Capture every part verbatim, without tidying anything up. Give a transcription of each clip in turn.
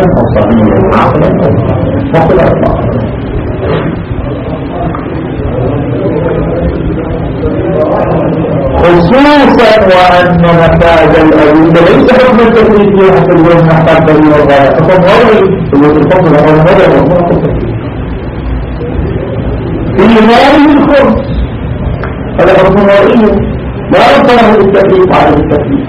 أو صغيرا عقلا أو مطلق الأطلاق. خصوصا وأن نتاج الأدلة ليس حكم التكليف فيها حتى اليوم نحتاج دليل الغاية فقط مرضي الوقت الفضل هو المرضي والمرضي في هذه الخمس هذا حكم مرئي لا يطلع التكليف على التكليف.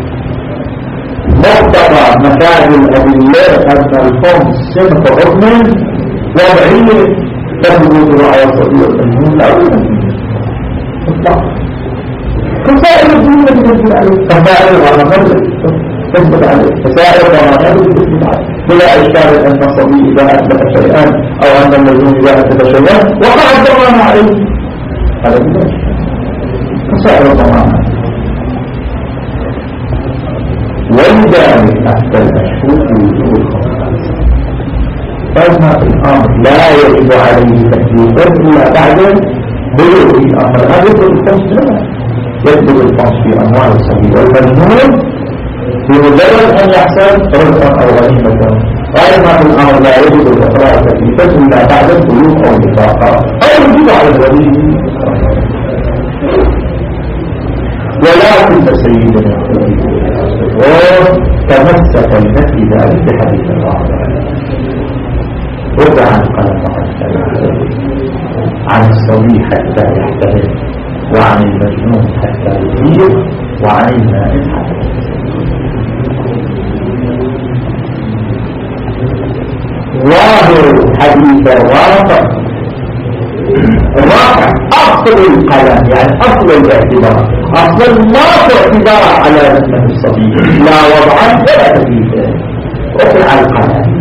مقتضى نتاج الأدلة أن الخمس صنف حكم وضعي تثبت على الصديق المهم لا يمكن فسائر الدنيا تثبت عليه فسائر الغرامات تثبت عليه فسائر الغرامات تثبت عليه بلا إشكال أن الصبي إذا أثبت شيئا أو أن المجنون إذا أثبت شيئا وقع الضمان عليه هذا بلا إشكال فسائر الغرامات. ولذلك حتى المشهور وجوه الخمسات فإن الأمر لا يجب عليه تكليفا إلا بعد بلوغ الأمر. هذا يدخل الخمس لا يدخل الخمس في أموال السبيل والمجنون بمجرد أن يحصل رزقا أو غنيمة. فإن الأمر لا يجب الإقرار تكليفا إلا بعد البلوغ أو النفاق أو يجب على الولي. ولكن سيدنا تمسك النفي ذلك بحديث الله رجع عن القلم عن الصبي حتى يحتمل وعن المجنون حتى يدير وعن النائم حتى ظاهر حديث الرافع الرافع أصل القلم يعني أصل الاعتبار أصل ما اعتبار على اسم الصبي لا وضعا ولا تكليفا. رفع القلم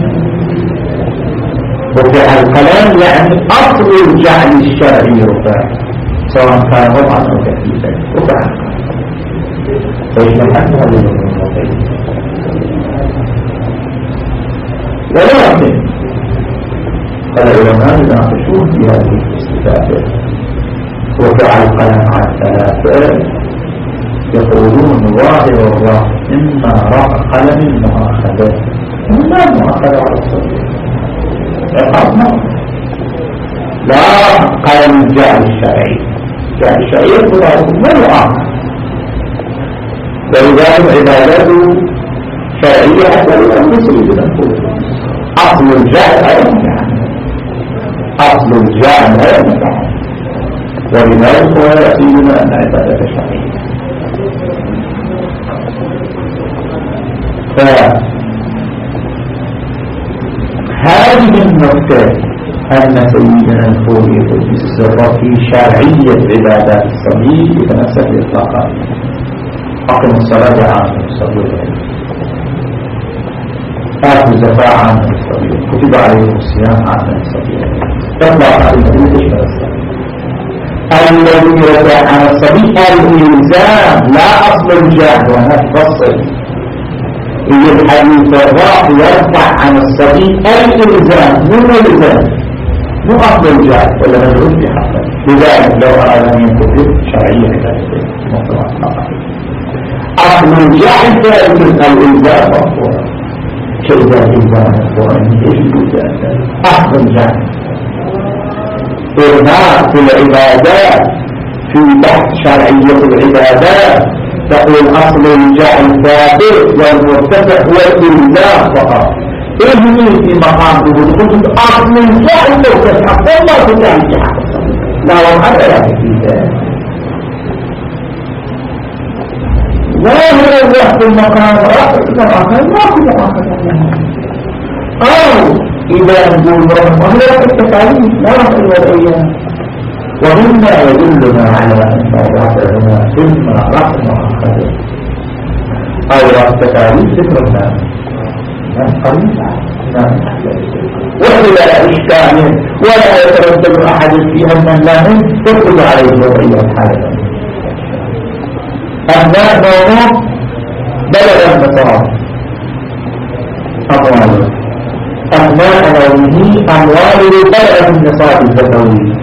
رفع القلم يعني أصل الجعل الشرعي رفع سواء كان وضعا أو تكليفا رفع القلم. فيجمعنها للمنطقين ولكن العلماء يناقشون في هذه الاستفادة. رفع القلم عن ثلاثة يقولون ظاهر الرفع إما رفع قلم المؤاخذة وما المؤاخذة على الصديق عقاب لا قلم الجعل الشرعي. الجعل الشرعي يقول ما المؤاخذة ولذلك عبادته شرعية حتى لأن يسير نقول أصل الجعل أيضا أصل الجعل أيضا ولذلك هو يأتينا أن عبادة شرعية. فهذه النقطة أن سيدنا الخوري السر في شرعية عبادات الصبي يتمسك بإطلاقات حكم الصلاة عام الصبي آت الزكاة عام الصبي كتب عليهم الصيام عام الصبي تطلع على النبي تشمل الصبي. الذي يرجع عن الصبي الإلزام لا أصل الجهل ونفصل. إذا الحديث الراء يرفع عن الصبي الإلزام من الإلزام مو أصل الجهل ولا مجرد في حقه. لذلك لو أراد أن ينتبه شرعية ذلك مطلقا أصل الجهل ثالث الإلزام مطلقا كإذا الإلزام مطلقا أصل الجهل إرهاق العبادات في بحث شرعية العبادات تقول أصل الجهل ثابت والمرتفع هو الإلزام فقط. إذن في مقام تقول أصل الجهل مرتفع والله تجعل الجهل لا وحد لا تكيدا ظاهر الوحد المقام رأس المقام ما كل آخر أو إذا نقول وهي التكاليف لا رفع الوضعية. ومما يدلنا على أن الرفع هنا إما رفع مؤخر أو رفع التكاليف ذكر الناس قريب وإلى إشكال ولا يتردد أحد في أن الله تفرض عليه الوضعية الحالة. أبناء نومه بلغ النصارى أمواله أبناء نومه أمواله بلغ النصاب الزكوي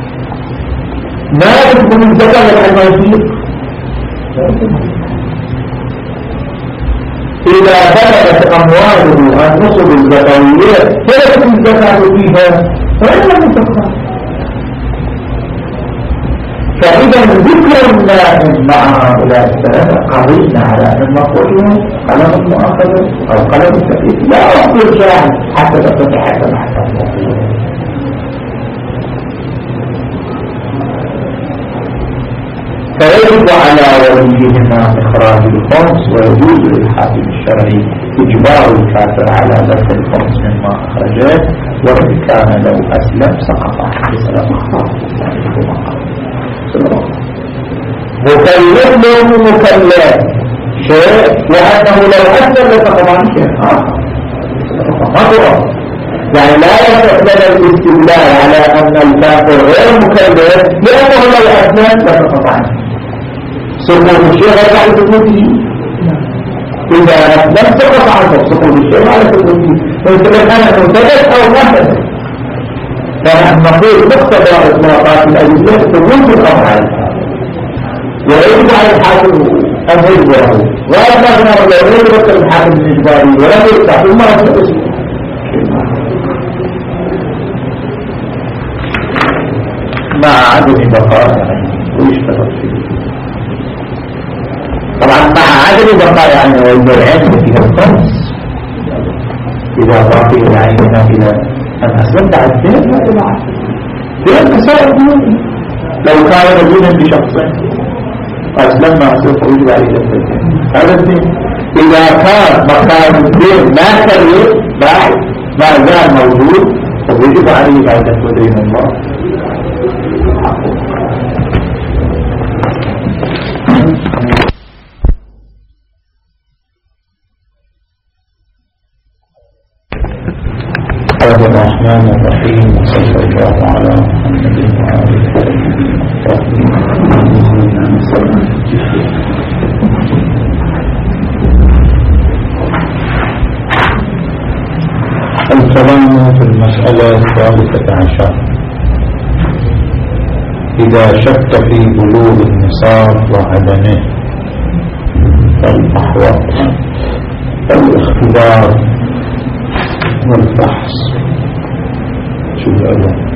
ما يكون الزكاة للمنفيق إذا بلغت أمواله النصب الزكوية فلت الزكاة فيها فإنها تخرج. فإذا ذكر النائب مع هؤلاء الثلاثة قضينا على أن مقولهم قلم المؤاخذة أو قلم التكليف لا أقول جاهل حتى تتحكم حتى الموضوع. فيجب على وليهما إخراج الخمس ويجوز للحاكم الشرعي إجبار الكافر على دفع الخمس مما أخرجه وإن كان لو أسلم سقط بسبب أخطاء مكلف له مكلف شيء وأنه لو أسلم لسقط شيء آخر ما يعني لا يستطيع الاستدلال على أن الكافر غير مكلف لأنه لو أسلم لسقط عنه سقوط الشيء غير على سقوطه. إذا لم سقط عنه سقوط الشيء على سقوطه فإذا أنا ممتلك أو مهتد فنحن نقول مقتضى إطلاقات الأدلة ثبوت الأمر على الحاكم ويجب على الحاكم أن يجبره وأن نحن لو يجب الحاكم الإجباري ولم يفتح ثم يفتح مع عدم بقاء يعني ويشتغل فيه. طبعا مع عدم بقاء يعني والعين فيها الخمس إذا باقي العيننا إلى أن أسلمت على الدين لا إلى عدم لأن سائر الدين لو كان مدينا بشخصين أسلمنا أسلمت ويجب عليه الدين هذا الدين. إذا كان مكان الدين ما كرر بعد ما زال موجود فيجب عليه بعد دين الله. الرحمن الرحيم صلى الله على محمد وآله وصحبه. الكلام في المسألة الثالثة عشر إذا شك في بلوغ النصاب وعدمه فالأحوط الاختبار والفحص. شو الأول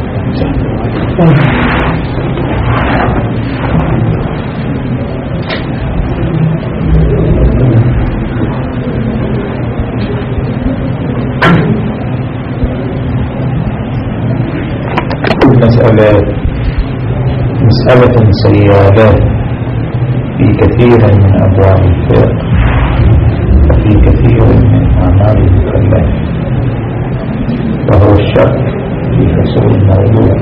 المسألة مسألة سيادة في كثير من أبواب الفقه وفي كثير من أعمال المكلف وهو الشك في حصول الموضوع.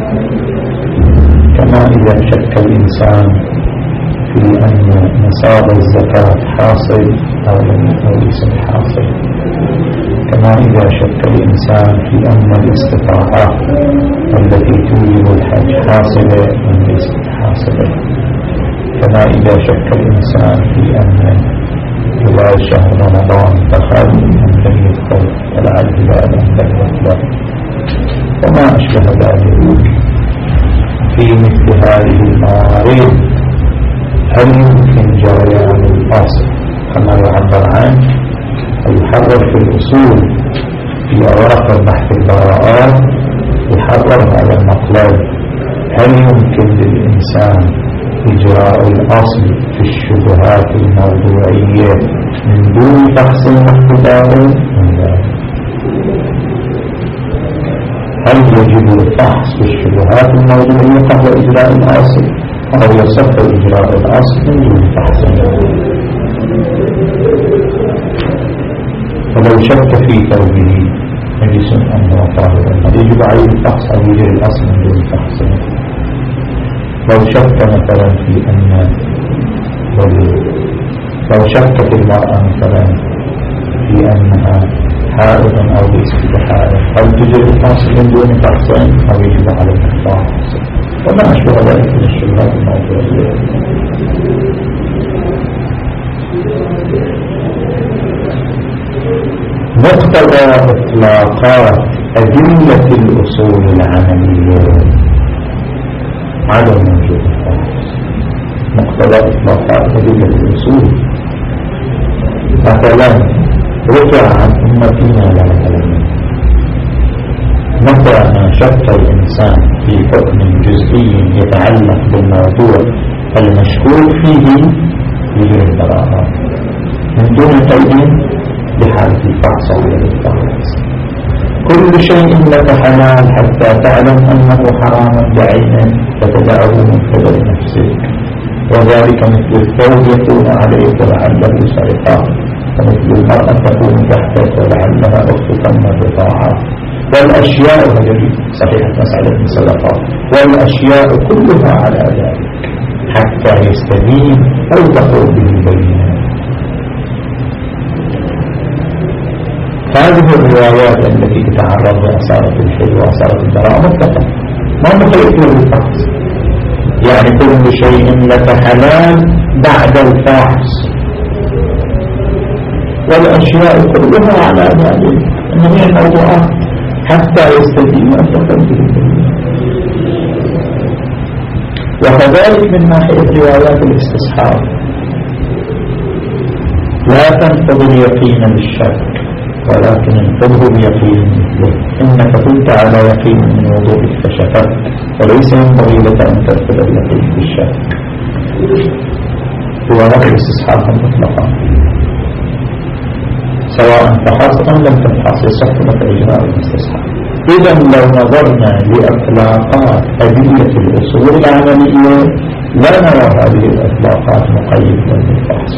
كما إذا شك الإنسان في أن نصاب الزكاة حاصل أو ليس حاصل، كما إذا شك الإنسان في أن الاستطاعة التي توجب الحج حاصلة أم ليست حاصلة، كما إذا شك الإنسان في أن هلال شهر رمضان دخل أم لم يدخل ولا الهلال أم لم يدخل وما أشبه ذلك. في مثل هذه الموارد هل يمكن جريان الأصل كما يعبر عنه ويحرر في الأصول في أواخر بحث البراءات يحرر هذا المطلب؟ هل يمكن للإنسان إجراء الأصل في الشبهات الموضوعية من دون فحص واختبار؟ هل يجب الفحص في الشبهات الموضوعية قبل إجراء الأصل أو يصح إجراء الأصل من دون فحص؟ ولو شك في ثوبه نجس أم هو طاهر يجب عليه الفحص أو يجري الأصل من دون فحص؟ لو شك مثلا في أن لو شكت المرأة مثلا في أنها حائض أو ليست بحائض هل تجري الفحص من دون فحص أو يجب عليه الفحص؟ وما أشبه ذلك من الشبهات الموضوعية. مقتضى إطلاقات أدلة الأصول العملية عدم وجود الفحص. مقتضى إطلاقات أدلة الأصول مثلا رفع عن أمتنا لا يعلمون. متى ما شك الإنسان في حكم جزئي يتعلق بالموضوع المشكوك فيه يجري البراءة من دون قيد بحالة الفحص أو الفحص. كل شيء لك حلال حتى تعلم أنه حرام بعينه فتدعه من قبل نفسك، وذلك مثل الثوب يكون عليك لعله سرقة، ومثل المرأة تكون تحتك ولعلها أختك من الرضاعة، والأشياء هذه صحيحة مسألة الصدقات، والأشياء كلها على ذلك حتى يستدين أو تقول به البينات. هذه الروايات التي تتعرض لأصالة الحل وأصالة البراءة مطلقة ما مخيط له الفحص، يعني كل شيء لك حلال بعد الفحص، والأشياء كلها على ذلك إنه هي الموضوعات حتى يستدين أن تقول به البينات. وكذلك من ناحية روايات الاستصحاب لا تنقض اليقين بالشك، ولكن انقضه بيقين مثله. إنك كنت على يقين من وضوءك فشكت، وليس ينبغي لك أن تنقض اليقين بالشك. روايات الاستصحاب مطلقة سواء فحصت أم لم تفحص يصح لك إجراء الاستصحاب. إذا لو نظرنا لإطلاقات أدلة الأصول العملية لا نرى هذه الإطلاقات مقيدة بالفحص،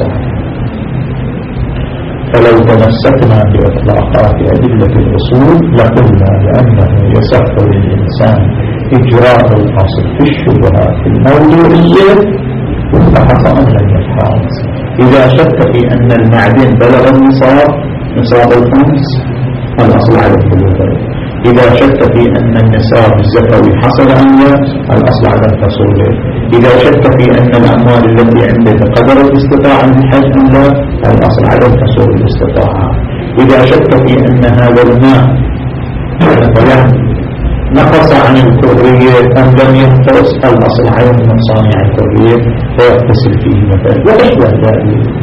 فلو تمسكنا بإطلاقات أدلة الأصول لقلنا بأنه يصح للإنسان إجراء الأصل في الشبهات الموضوعية فحص أم لم يفحص. إذا شك في أن المعدن بلغ النصاب نصاب الخمس الأصل على الثلثين، إذا شك في أن النصاب الزكوي حصل أم لا الأصل على التصوير، إذا شك في أن الأموال التي عندك قدرت استطاعة الحج أم لا الأصل على التصوير الاستطاعة، إذا شك في أن هذا الماء مثلا نقص عن الكرية أم لم ينقص الأصل على النقصان عن الكرية فيتصل فيه مثلا وأشبه ذلك.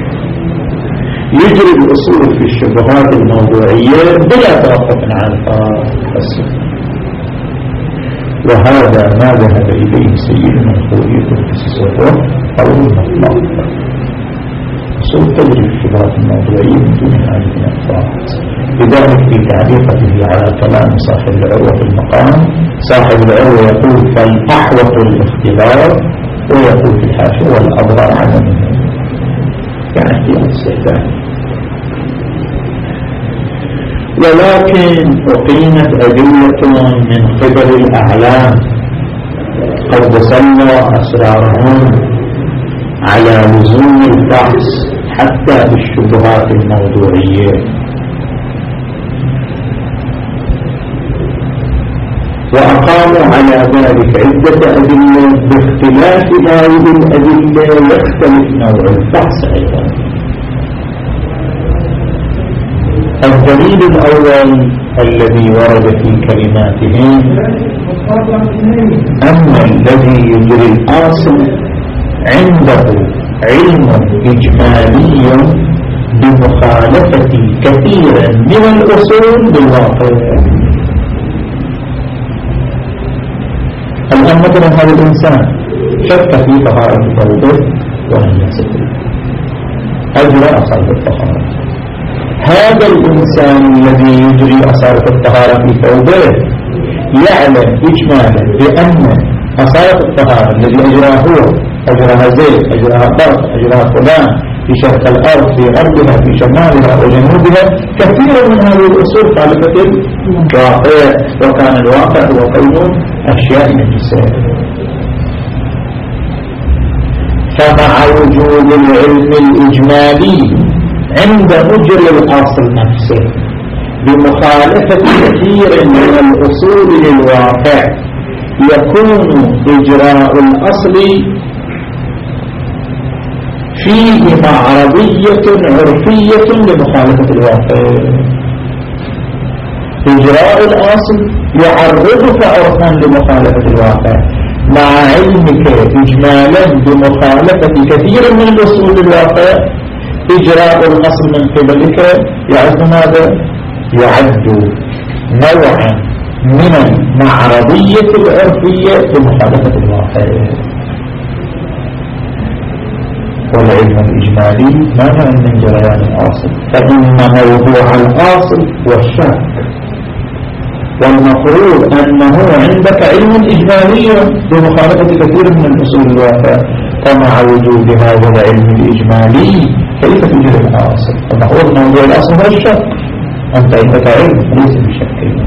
يجري الأصول في الشبهات الموضوعية بلا توقف عن الفاسد، وهذا ما ذهب إليه سيدنا الخوئي في السفر أو المطلق. أصول تجري الشبهات الموضوعية من دون هذه الأفراد. لذلك في تعليقته على كلام صاحب العروة في المقام، صاحب العروة يقول فالأحوط الاختلاف، ويقول في الحاشية والأضرار عدمه، يعني احتياط استخدام. ولكن أقيمت أدلة من قبل الأعلام قد سلوا أسرارهم على لزوم الفحص حتى بالشبهات الموضوعية، وأقاموا على ذلك عدة أدلة باختلاف هذه الأدلة يختلف نوع الفحص أيضا. الدليل الأول الذي ورد في كلماتهم أن الذي يجري الأصل عنده علم إجمالي بمخالفة كثير من الأصول بالواقع. الآن مثلا هذا الإنسان شك في طهارة ثوبه ولم يصل أجرى أصالة الطهارة. هذا الإنسان الذي يجري أصالة الطهارة في ثوبه يعلم إجمالا بأن أصالة الطهارة الذي أجراها هو أجراها زيت أجراها برق أجراها فلان في شرق الأرض في غربها في شمالها وجنوبها كثير من هذه الأصول خالفة الواقع، وكان الواقع هو كون أشياء نجسة. فمع وجود العلم الإجمالي عند مجري الأصل نفسه بمخالفة كثير من الأصول للواقع يكون إجراء الأصل فيه معرضية عرفية لمخالفة الواقع. إجراء الأصل يعرضك عرفا لمخالفة الواقع مع علمك إجمالا بمخالفة كثير من الأصول الواقع إجراء الأصل من قبلك يعد ماذا؟ يعد نوعا من المعرضية العرفية بمخالفة الواقع. والعلم الإجمالي مانع من جريان الأصل، فإن موضوع الأصل والشك، والمفروض أنه عندك علم إجمالي بمخالفة كثير من الأصول الواقع، فمع وجود هذا العلم الإجمالي كيف تجري الأصل؟ فمفروض موضوع الأصل هو الشك، أنت عندك علم ليس بشك.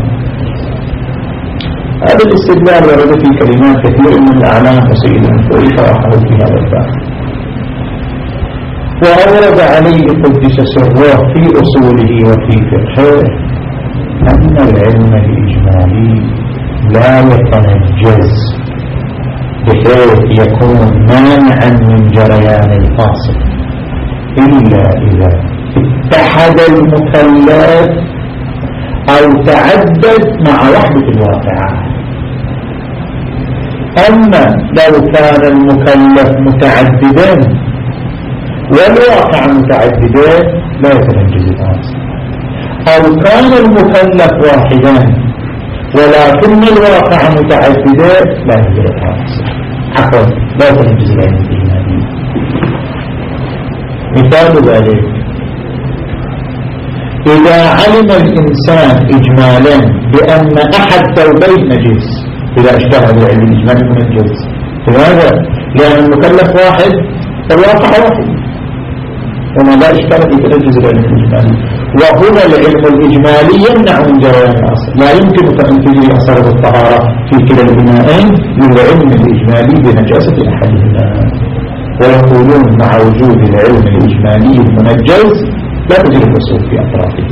هذا الاستدلال ورد في كلمات كثير من الأعلام وسيد المفروض شرحه في هذا الباب، وأورد عليه قدس سره في أصوله وفي فقهه أن العلم الإجمالي لا يتنجز بحيث يكون مانعا من جريان الأصل إلا إذا اتحد المكلف أو تعدد مع وحدة الواقعات. أما لو كان المكلف متعددا والواقع متعددا لا يتنجز الأصل، أو كان المكلف واحدا ولكن الواقع متعددا لا ينجز الأصل، عفوا لا يتنجز العلم الإجمالي. مثال ذلك إذا علم الإنسان إجمالا بأن أحد ثوبين نجس، إذا اشتهى بالعلم الإجمالي منجز. لماذا؟ لأن المكلف واحد والواقع واحد، وما لا إشكال في تنجز العلم الإجمالي. وهنا العلم الإجمالي يمنع من جريان الأصل، لا يمكنك أن تجري أثر الطهارة في كلا البنائين للعلم الإجمالي بنجاسة أحدهما، ويقولون مع وجود العلم الإجمالي المنجز لا تجري الأصول في أطرافه.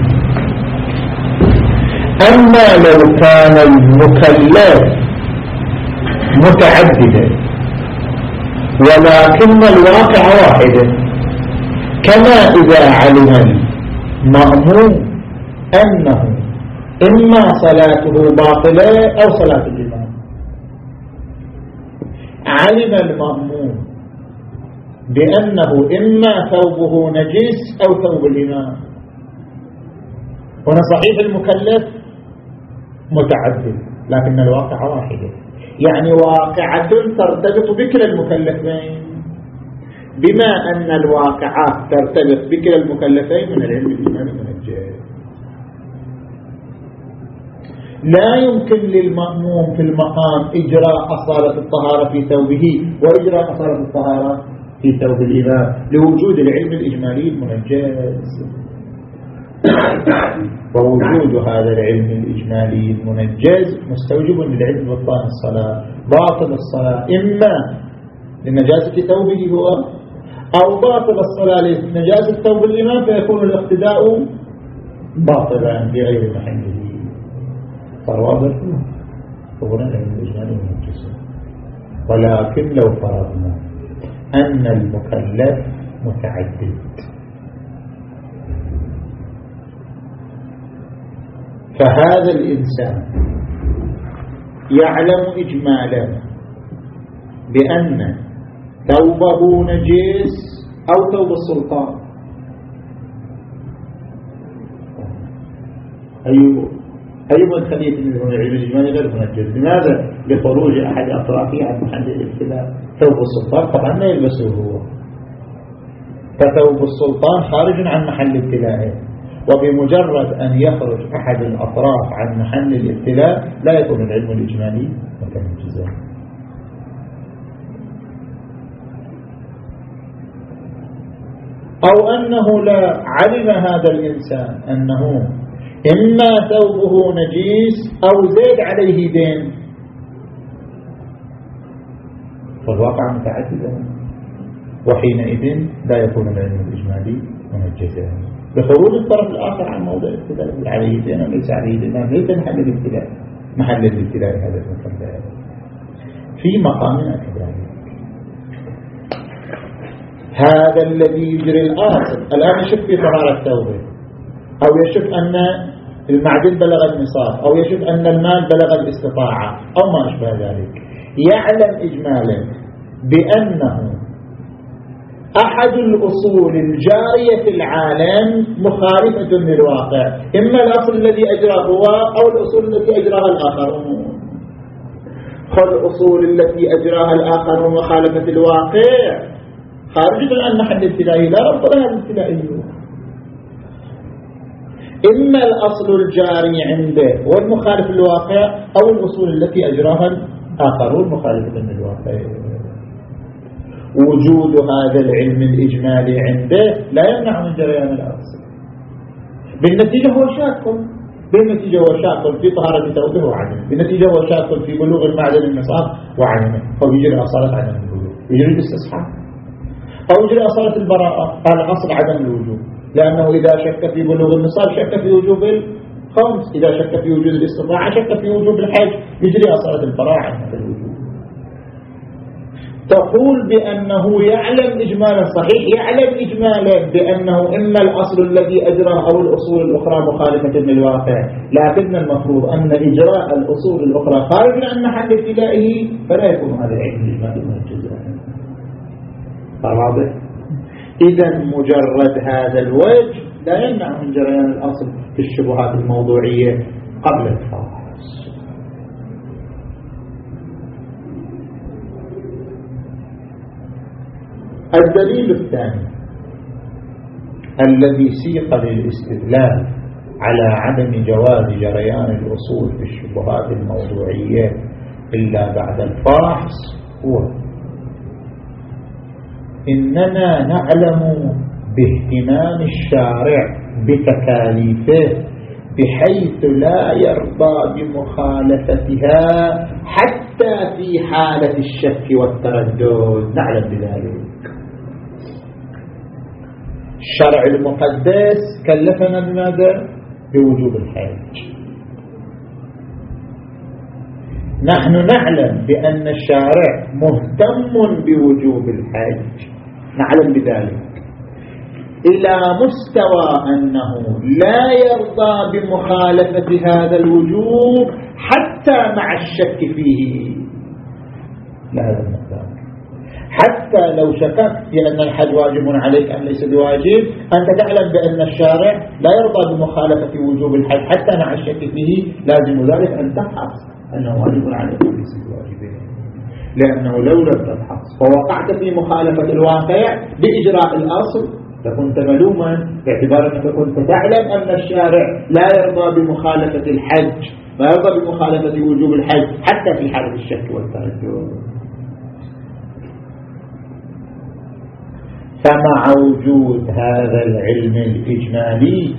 أما لو كان المكلف متعددا ولكن الواقع واحدا، كما إذا علم المأموم أنه إما صلاته باطلة أو صلاة الإمام. علم المأموم بأنه إما ثوبه نجس أو ثوب الإمام، هنا صحيح المكلف متعدد لكن الواقع واحدة، يعني واقعة ترتبط بكلا المكلفين، بما أن الواقعات ترتبط بكلا المكلفين من العلم الإجمالي منجز. لا يمكن للمأموم في المقام إجراء أصالة الطهارة في ثوبه وإجراء أصالة الطهارة في ثوب الإمام لوجود العلم الإجمالي المنجز. ووجود هذا العلم الإجمالي المنجز مستوجب للعلم ببطلان الصلاة. باطل الصلاة إما لنجاسة ثوبه هو أو باطل الصلاة لنجاسة ثوب الإمام، فيكون الاقتداء باطلا بغير محله. فالواضح هو العلم الإجمالي المنجز. ولكن لو فرضنا أن المكلف متعدد، فهذا الإنسان يعلم إجمالا بأن ثوبه نجس أو ثوب السلطان، أيوه أيوه الخليفة من العلم الإجمالي غير منجز. لماذا؟ لخروج أحد أطرافه عن محل الابتلاء. ثوب السلطان طبعا لا يلبسه هو، فثوب السلطان خارج عن محل ابتلائه، وبمجرد أن يخرج أحد الأطراف عن محل الابتلاء لا يكون العلم الإجمالي متنجزا. أو أنه لا علم هذا الإنسان أنه إما ثوبه نجيس أو زيد عليه دين، فالواقع متعددا، وحينئذ لا يكون العلم الإجمالي منجزا بخروج الطرف الآخر عن موضع الابتلاء. عليه دين وليس عليه دين، ليس محل الابتلاء، محل الابتلاء هذا المكان في مقامنا كذلك. هذا الذي يجري الأصل الآن يشك في طهارة ثوبه، أو يشك أن المعدن بلغ النصاب، أو يشك أن المال بلغ الاستطاعة أو ما أشبه ذلك، يعلم إجمالا بأنه أحد الأصول الجارية في العالم مخالفة للواقع، إما الأصل الذي أجراه هو أو الأصول التي أجراها الآخرون. فالأصول التي أجراها الآخرون مخالفة الواقع خارجة عن محل الابتدائي، لا ربط لها الابتدائي. إما الأصل الجاري عنده والمخالف للواقع أو الأصول التي أجراها الآخرون مخالفة للواقع. وجود هذا العلم الإجمالي عنده لا يمنع من جريان الأصل. بالنتيجة هو شاك، بالنتيجة هو شاك في طهارة ثوبه وعدمه، بالنتيجة هو شاك في بلوغ المعدن النصاب وعدمه، أو يجري أصالة عدم الوجود، يجري الاستصحاب، أو يجري أصالة البراءة. قال أصل عدم الوجود، لأنه إذا شك في بلوغ النصاب شك في وجوب الخمس، إذا شك في وجود الاستطاعة شك في وجوب الحج، يجري أصالة البراءة عن هذا الوجود. تقول بأنه يعلم إجمالا، صحيح يعلم إجمالا بأنه إما الأصل الذي أجرى أو الأصول الأخرى مخالفة للواقع، لكن المفروض أن إجراء الأصول الأخرى خارج عن محل ابتدائه، فلا يكون هذا العلم الإجمالي من الجزاء. واضح؟ إذا مجرد هذا الوجه لا يمنع من جريان الأصل في الشبهات الموضوعية قبل الفحص. الدليل الثاني الذي سيق للاستدلال على عدم جواز جريان الأصول في الشبهات الموضوعية إلا بعد الفحص هو إننا نعلم باهتمام الشارع بتكاليفه بحيث لا يرضى بمخالفتها حتى في حالة الشك والتردد، نعلم بذلك. الشرع المقدس كلفنا بماذا؟ بوجوب الحج. نحن نعلم بأن الشارع مهتم بوجوب الحج، نعلم بذلك إلى مستوى أنه لا يرضى بمخالفة هذا الوجوب حتى مع الشك فيه. لا هذا المقدار، حتى لو شككت بأن الحج واجب عليك أم ليس بواجب، أنت تعلم بأن الشارع لا يرضى بمخالفة وجوب الحج حتى مع الشك فيه، لازم ذلك أن تبحث أنه واجب عليك أم ليس بواجب، لأنه لو لم تبحث ووقعت في مخالفة الواقع بإجراء الأصل فكنت ملوما، باعتبار أنك كنت تعلم أن الشارع لا يرضى بمخالفة الحج، ما يرضى بمخالفة وجوب الحج حتى في حالة الشك والتردد. فمع وجود هذا العلم الإجمالي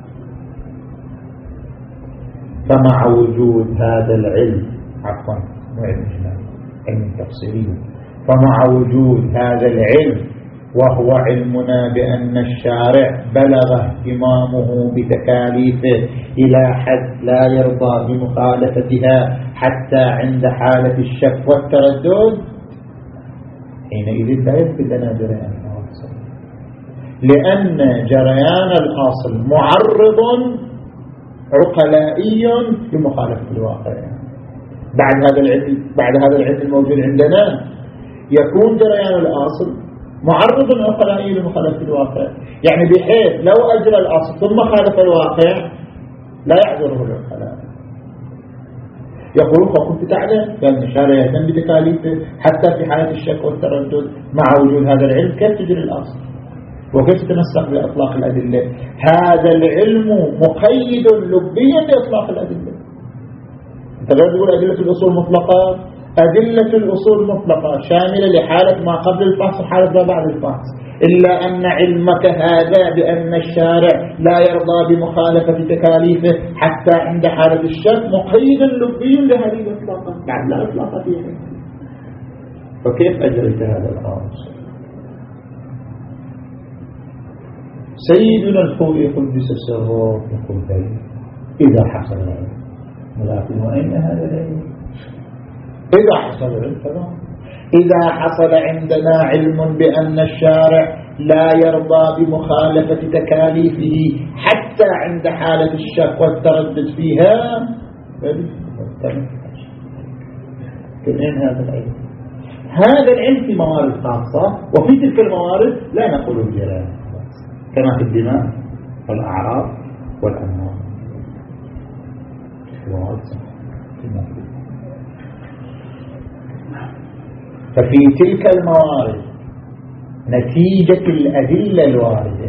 فمع وجود هذا العلم عفوا مو علم إجمالي، علم تفصيلي، فمع وجود هذا العلم وهو علمنا بأن الشارع بلغ اهتمامه بتكاليفه إلى حد لا يرضى بمخالفتها حتى عند حالة الشك والتردد، حينئذ لا يثبت لنا جريان الأصل، لأن جريان الأصل معرض عقلائي لمخالفة الواقع. بعد هذا العلم بعد هذا العلم الموجود عندنا يكون جريان الأصل معرض عقلائي لمخالفة الواقع، يعني بحيث لو أجرى الأصل ثم خالف الواقع لا يعذره العقلاء. يقولون كنت تعلم بأن الشارع يهتم بتكاليفه حتى في حالة الشك والتردد، مع وجود هذا العلم كيف تجري الأصل وكيف تنسق بإطلاق الأدلة؟ هذا العلم مقيد لبيا بإطلاق الأدلة. أنت لا تقول أدلة الأصول مطلقة، أدلة الأصول مطلقة شاملة لحالة ما قبل الفحص وحالة ما بعد الفحص، إلا أن علمك هذا بأن الشارع لا يرضى بمخالفة تكاليفه حتى عند حالة الشك مقيد لبي لهذه الإطلاقات، بعد لا إطلاق فيها. فكيف أجريت هذا الأمر؟ سيدنا الخوي قدس السر يقول ذلك إذا حصل العلم، ولكن وأين هذا العلم؟ إذا حصل العلم فلا. إذا حصل عندنا علم بأن الشارع لا يرضى بمخالفة تكاليفه حتى عند حالة الشك والتردد فيها، فين هذا العلم؟ هذا العلم في موارد خاصة، وفي تلك الموارد لا نقول الجرائم كما في الدماء والأعراض والأموال. ففي تلك الموارد نتيجة الأدلة الواردة،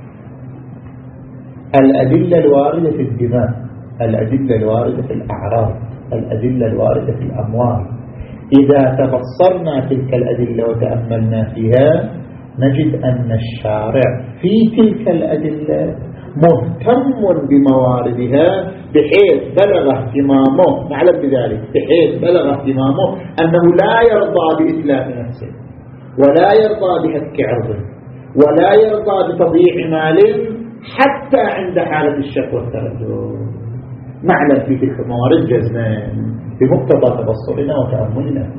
الأدلة الواردة في الدماء، الأدلة الواردة في الأعراض، الأدلة الواردة في الأموال، إذا تبصرنا تلك الأدلة وتأملنا فيها نجد أن الشارع في تلك الأدلة مهتم بمواردها بحيث بلغ اهتمامه، نعلم بذلك، بحيث بلغ اهتمامه أنه لا يرضى بإتلاف نفسه، ولا يرضى بهتك عرضه، ولا يرضى بتضييع مال حتى عند حالة الشك والتردد. نعلم في تلك الموارد جزما بمقتضى تبصرنا وتأملنا،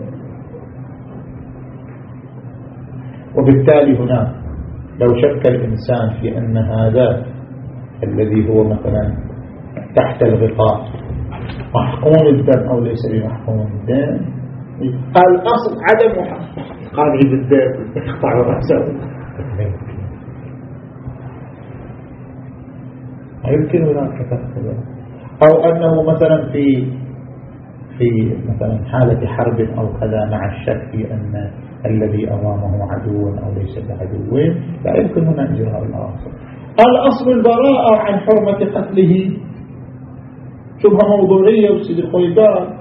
وبالتالي هنا لو شك الإنسان في أن هذا الذي هو مثلا تحت الغطاء محقون الدم أو ليس بمحقون الدم، قال أصل عدم قاعدة الدم يقطع رأسه، يمكن هناك تفصيل. أو أنه مثلا في في مثلا حالة حرب أو كذا مع الشك في أن الذي أمامه عدو أو ليس بعدو، لا يمكن هنا إجراء الأصل. الأصل البراءة عن حرمة قتله، شبهة موضوعية وسيد الخويدان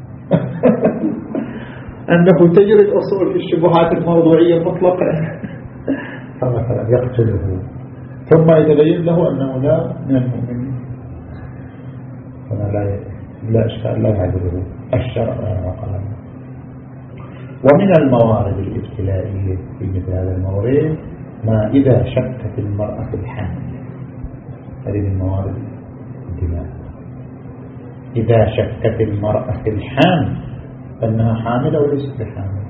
أنه تجري الأصول في الشبهات الموضوعية مطلقة، فمثلا يقتله ثم يتبين له أنه لا من المؤمنين، هنا لا لا إشكال، لا يعذره الشرع وقال. ومن الموارد الابتلائية في مثل هذا المورد ما إذا شكت المرأة في الحمل، هذه من موارد الدماء. إذا شكت المرأة في الحمل أنها حامل أو ليست بحامل،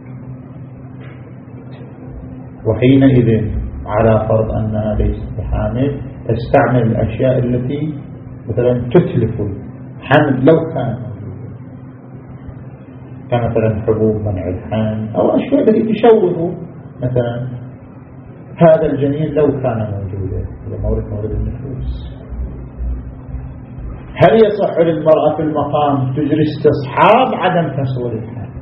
وحينئذ على فرض أنها ليست بحامل تستعمل الأشياء التي مثلا تتلف الحمل لو كان كمثلا حبوب منع الحمل أو أشياء التي تشوه مثلا هذا الجنين لو كان موجودا، هذا مورد مورد النفوس. هل يصح للمرأة في المقام تجري استصحاب عدم تصوير الحمل،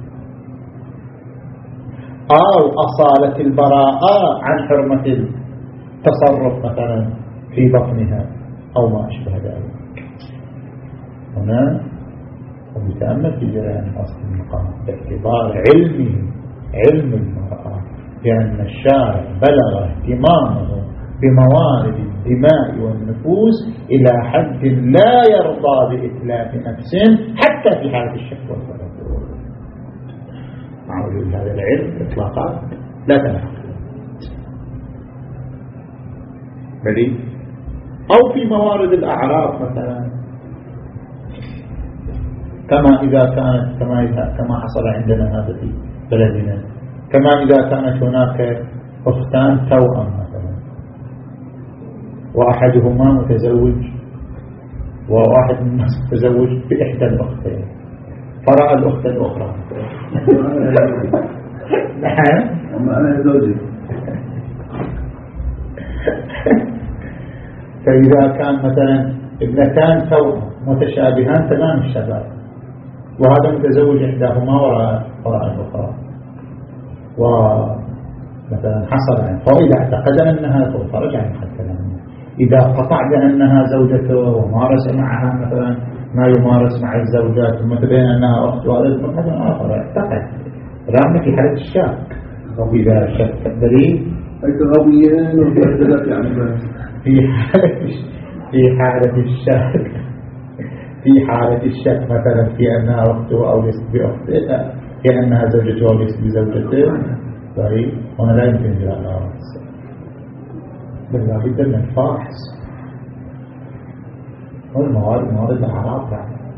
أو أصالة البراءة عن حرمة التصرف مثلا في بطنها أو ما أشبه ذلك؟ هنا ومتأمل في جريان أصل المقام باعتبار علمه علم المرأة بأن الشارع بلغ اهتمامه بموارد الدماء والنفوس إلى حد لا يرضى بإتلاف نفس حتى في حالة الشك والتردد. مع وجود هذا العلم إطلاقات لا تنحق بل أو في موارد الأعراض مثلا، كما إذا كانت كما إذا كما حصل عندنا هذا في بلدنا، كما إذا كانت هناك أختان توأم مثلا، وأحدهما متزوج وواحد من الناس متزوج بإحدى الأختين، فرأى الأخت الأخرى نعم أنا زوجي. فإذا كان مثلا ابنتان توأم متشابهان تمام الشباب، وهذا متزوج إحداهما وراء وراء الأخرى، ومثلا حصل عنه، فإذا اعتقد أنها تخرج عن كلامه، إذا قطع بأنها زوجته ومارس معها مثلا ما يمارس مع الزوجات ثم تبين أنها أخت وهذا مثلا آخر اعتقد، رغم في حالة الشك. وإذا شك الدليل في حالة في حالة الشك في حالة الشك مثلا في أنها أخته أو ليست بأخته، في أنها زوجته أو ليست بزوجته، طيب هنا لا يمكن إجراء الأصل، بل لا بد من الفحص. والموارد موارد الأعراض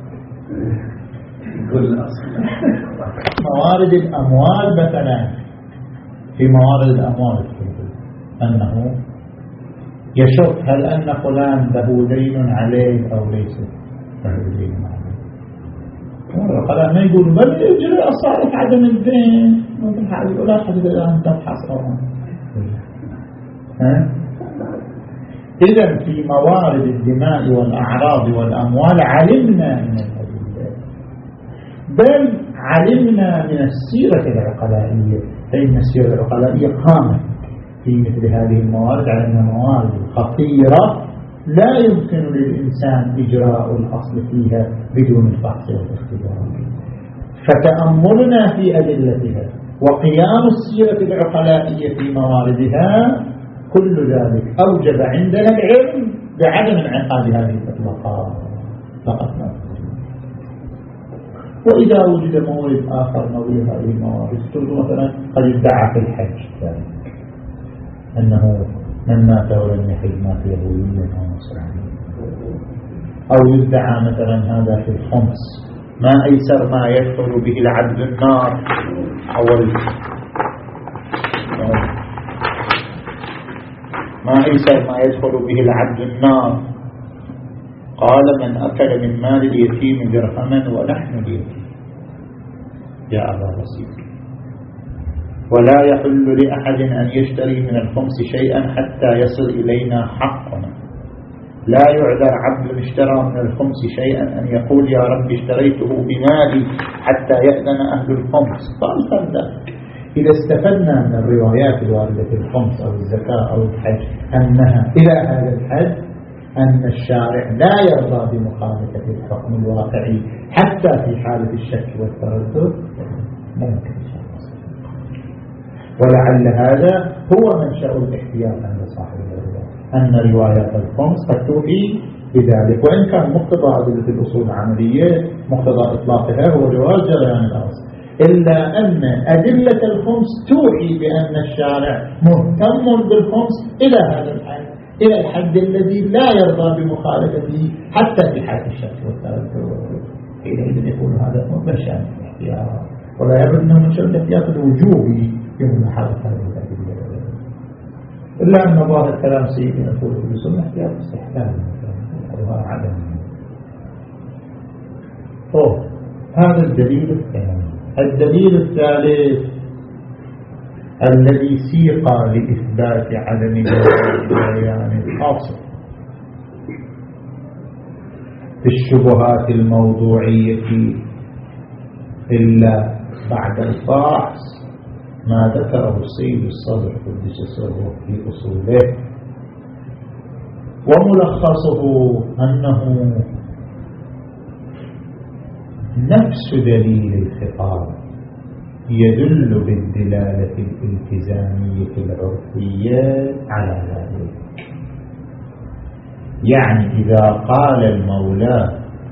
موارد الأموال مثلا، في موارد الأموال أنه يشك هل أن فلان له دين عليه أو ليس له دين عليه، العقلاء ما يقولوا بل يجري الصالح عدم الدين يقول لا حدث الآن تبحث إذن في موارد الدماء والأعراض والأموال علمنا من الأدلة، بل علمنا من السيرة العقلائية، فإن السيرة العقلائية قامت في مثل هذه الموارد على أنها موارد خطيرة لا يمكن للإنسان إجراء الأصل فيها بدون الفحص والاختبار. فتأملنا في أدلتها وقيام السيرة العقلائية في مواردها كل ذلك أوجب عندنا العلم بعدم انعقاد هذه الإطلاقات فقط. وإذا وجد مورد آخر نظير هذه الموارد مثلا قد ادعى في الحج ذلك أنه من مات ولم يحج مات يهوديا أو نصرانيا، أو يدعى مثلا هذا في الخمس ما أيسر ما يدخل به العبد النار أو ما أيسر ما يدخل به العبد النار، قال من أكل من مال اليتيم درهما ونحن اليتيم يا أبا بصير، ولا يحل لأحد أن يشتري من الخمس شيئا حتى يصل إلينا حقنا، لا يعذر عبد اشترى من الخمس شيئا أن يقول يا رب اشتريته بمالي حتى يأذن أهل الخمس. قال ذلك إذا استفدنا من الروايات الواردة في الخمس أو الزكاة أو الحج أنها إلى هذا الحد أن الشارع لا يرضى بمخالفة الحكم الواقعي حتى في حالة الشك والتردد ممكن، ولعل هذا هو منشأ الاحتياط عند صاحب الرواية أن روايات الخمس قد توحي بذلك، وإن كان مقتضى أدلة الأصول العملية مقتضى إطلاقها هو جواز جريان الأصل، إلا أن أدلة الخمس توحي بأن الشارع مهتم بالخمس إلى هذا الحد، إلى الحد الذي لا يرضى بمخالفته حتى في حالة الشك والتردد. حينئذ يقول هذا منشأ الاحتياط، ولا يبدو أنه منشأ الاحتياط الوجوبي يمنع حركة الأدلة، إلا أن ظاهر كلام سيدنا يقول بسنة احتياط استحلال وهو عدم. طيب هذا الدليل الثاني. الدليل الثالث الذي سيق لإثبات عدم البيان الحاصل في الشبهات الموضوعية إلا بعد الفحص ما ذكره السيد الصدر قدس سره في أصوله، وملخصه أنه نفس دليل الخطاب يدل بالدلالة الالتزامية العرفية على ذلك. يعني إذا قال المولى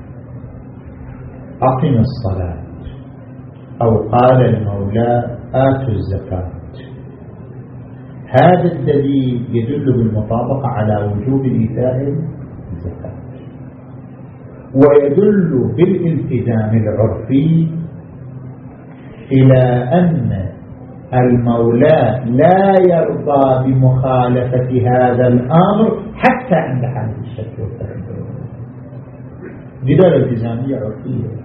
أقم الصلاة أو قال المولى آتوا الزكاة، هذا الدليل يدل بالمطابقة على وجوب إيتاء الزكاة، ويدل بالالتزام العرفي إلى أن المولى لا يرضى بمخالفة هذا الأمر حتى عند حالة الشك والتردد. دلالة التزامية عرفية.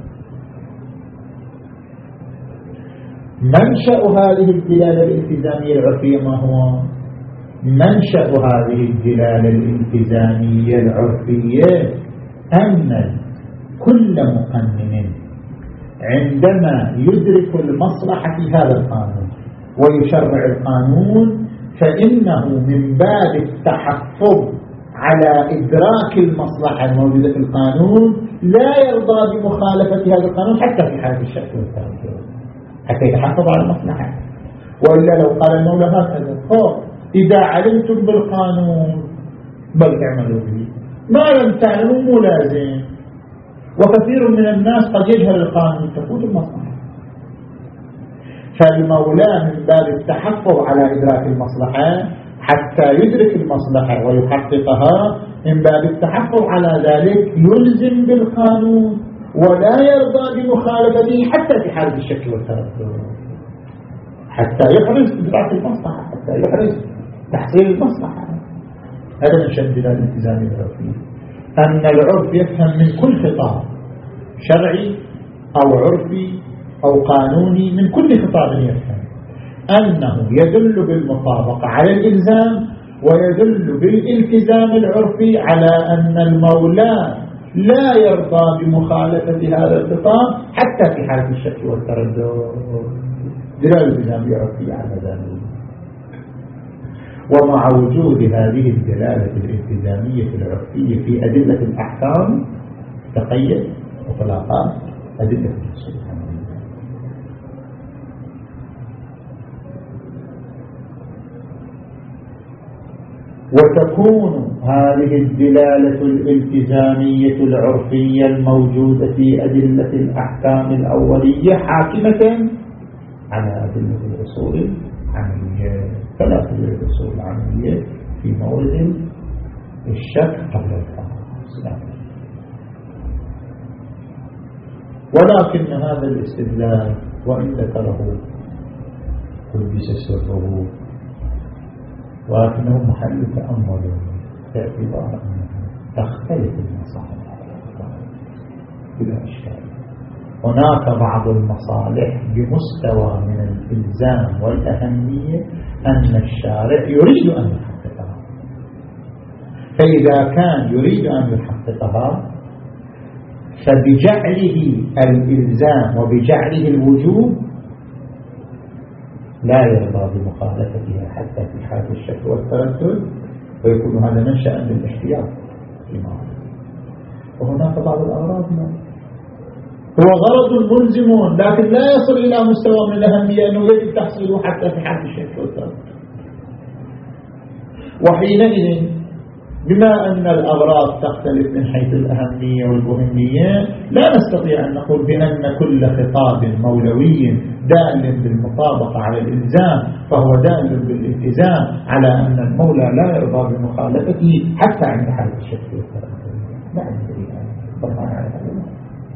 منشأ هذه الدلالة الالتزامية العرفية ما هو؟ منشأ هذه الدلالة الالتزامية العرفية أن كل مقنن عندما يدرك المصلحة في هذا القانون ويشرع القانون فإنه من باب التحفظ على إدراك المصلحة الموجودة في القانون لا يرضى بمخالفة هذا القانون حتى في حالة الشك والتردد، حتى يتحفظ على المصلحة. وإلا لو قال المولى هكذا إذا علمتم بالقانون بل تعملوا به، ما لم تعلموا ملازم. وكثير من الناس قد يجهل القانون تفوت المصلحة، فالمولى من باب التحفظ على إدراك المصلحة حتى يدرك المصلحة ويحققها، من باب التحفظ على ذلك يلزم بالقانون ولا يرضى بمخالفته حتى في حالة الشك والتردد، حتى يحرز إدراك المصلحة، حتى يحرز تحصيل المصلحة. هذا من شأن دلالة الالتزام العرفي، أن العرف يفهم من كل خطاب شرعي أو عرفي أو قانوني من كل خطاب يفهم أنه يدل بالمطابقة على الإلزام ويدل بالالتزام العرفي على أن المولى لا يرضى بمخالفة هذا الخطاب حتى في حالة الشك والتردد. دلالة الإلزام العرفي على ذلك. ومع وجود هذه الدلالة الالتزامية العرفية في أدلة الأحكام تقيد وطلاقات أدلة الأصول. وتكون هذه الدلالة الالتزامية العرفية الموجودة في أدلة الأحكام الأولية حاكمة على أدلة الأصول العملية. فلا توجد الأصول العملية في مورد الشك قبل الفحص. ولكن هذا الاستدلال وإن ذكره قدس سره ولكنه محل تأمل باعتبار أنه تختلف المصالح بلا إشكال. هناك بعض المصالح بمستوى من الإلزام والأهمية أن الشارع يريد أن يحققها، فإذا كان يريد أن يحققها فبجعله الإلزام وبجعله الوجوب لا يرضى بمخالفتها حتى في حال الشك والتردد، ويكون هذا منشأ للاحتياط. وهناك بعض الأغراض هو غرض ملزم لكن لا يصل إلى مستوى من الأهمية أنه يجب تحصيله حتى في حال الشك والتردد. وحينئذ بما أن الأغراض تختلف من حيث الأهمية والمهمية لا نستطيع أن نقول بأن كل خطاب مولوي دال بالمطابقة على الإلزام فهو دال بالالتزام على أن المولى لا يرضى بمخالفته حتى عند حالة الشك والتردد. لا ندري طبعا على هذا.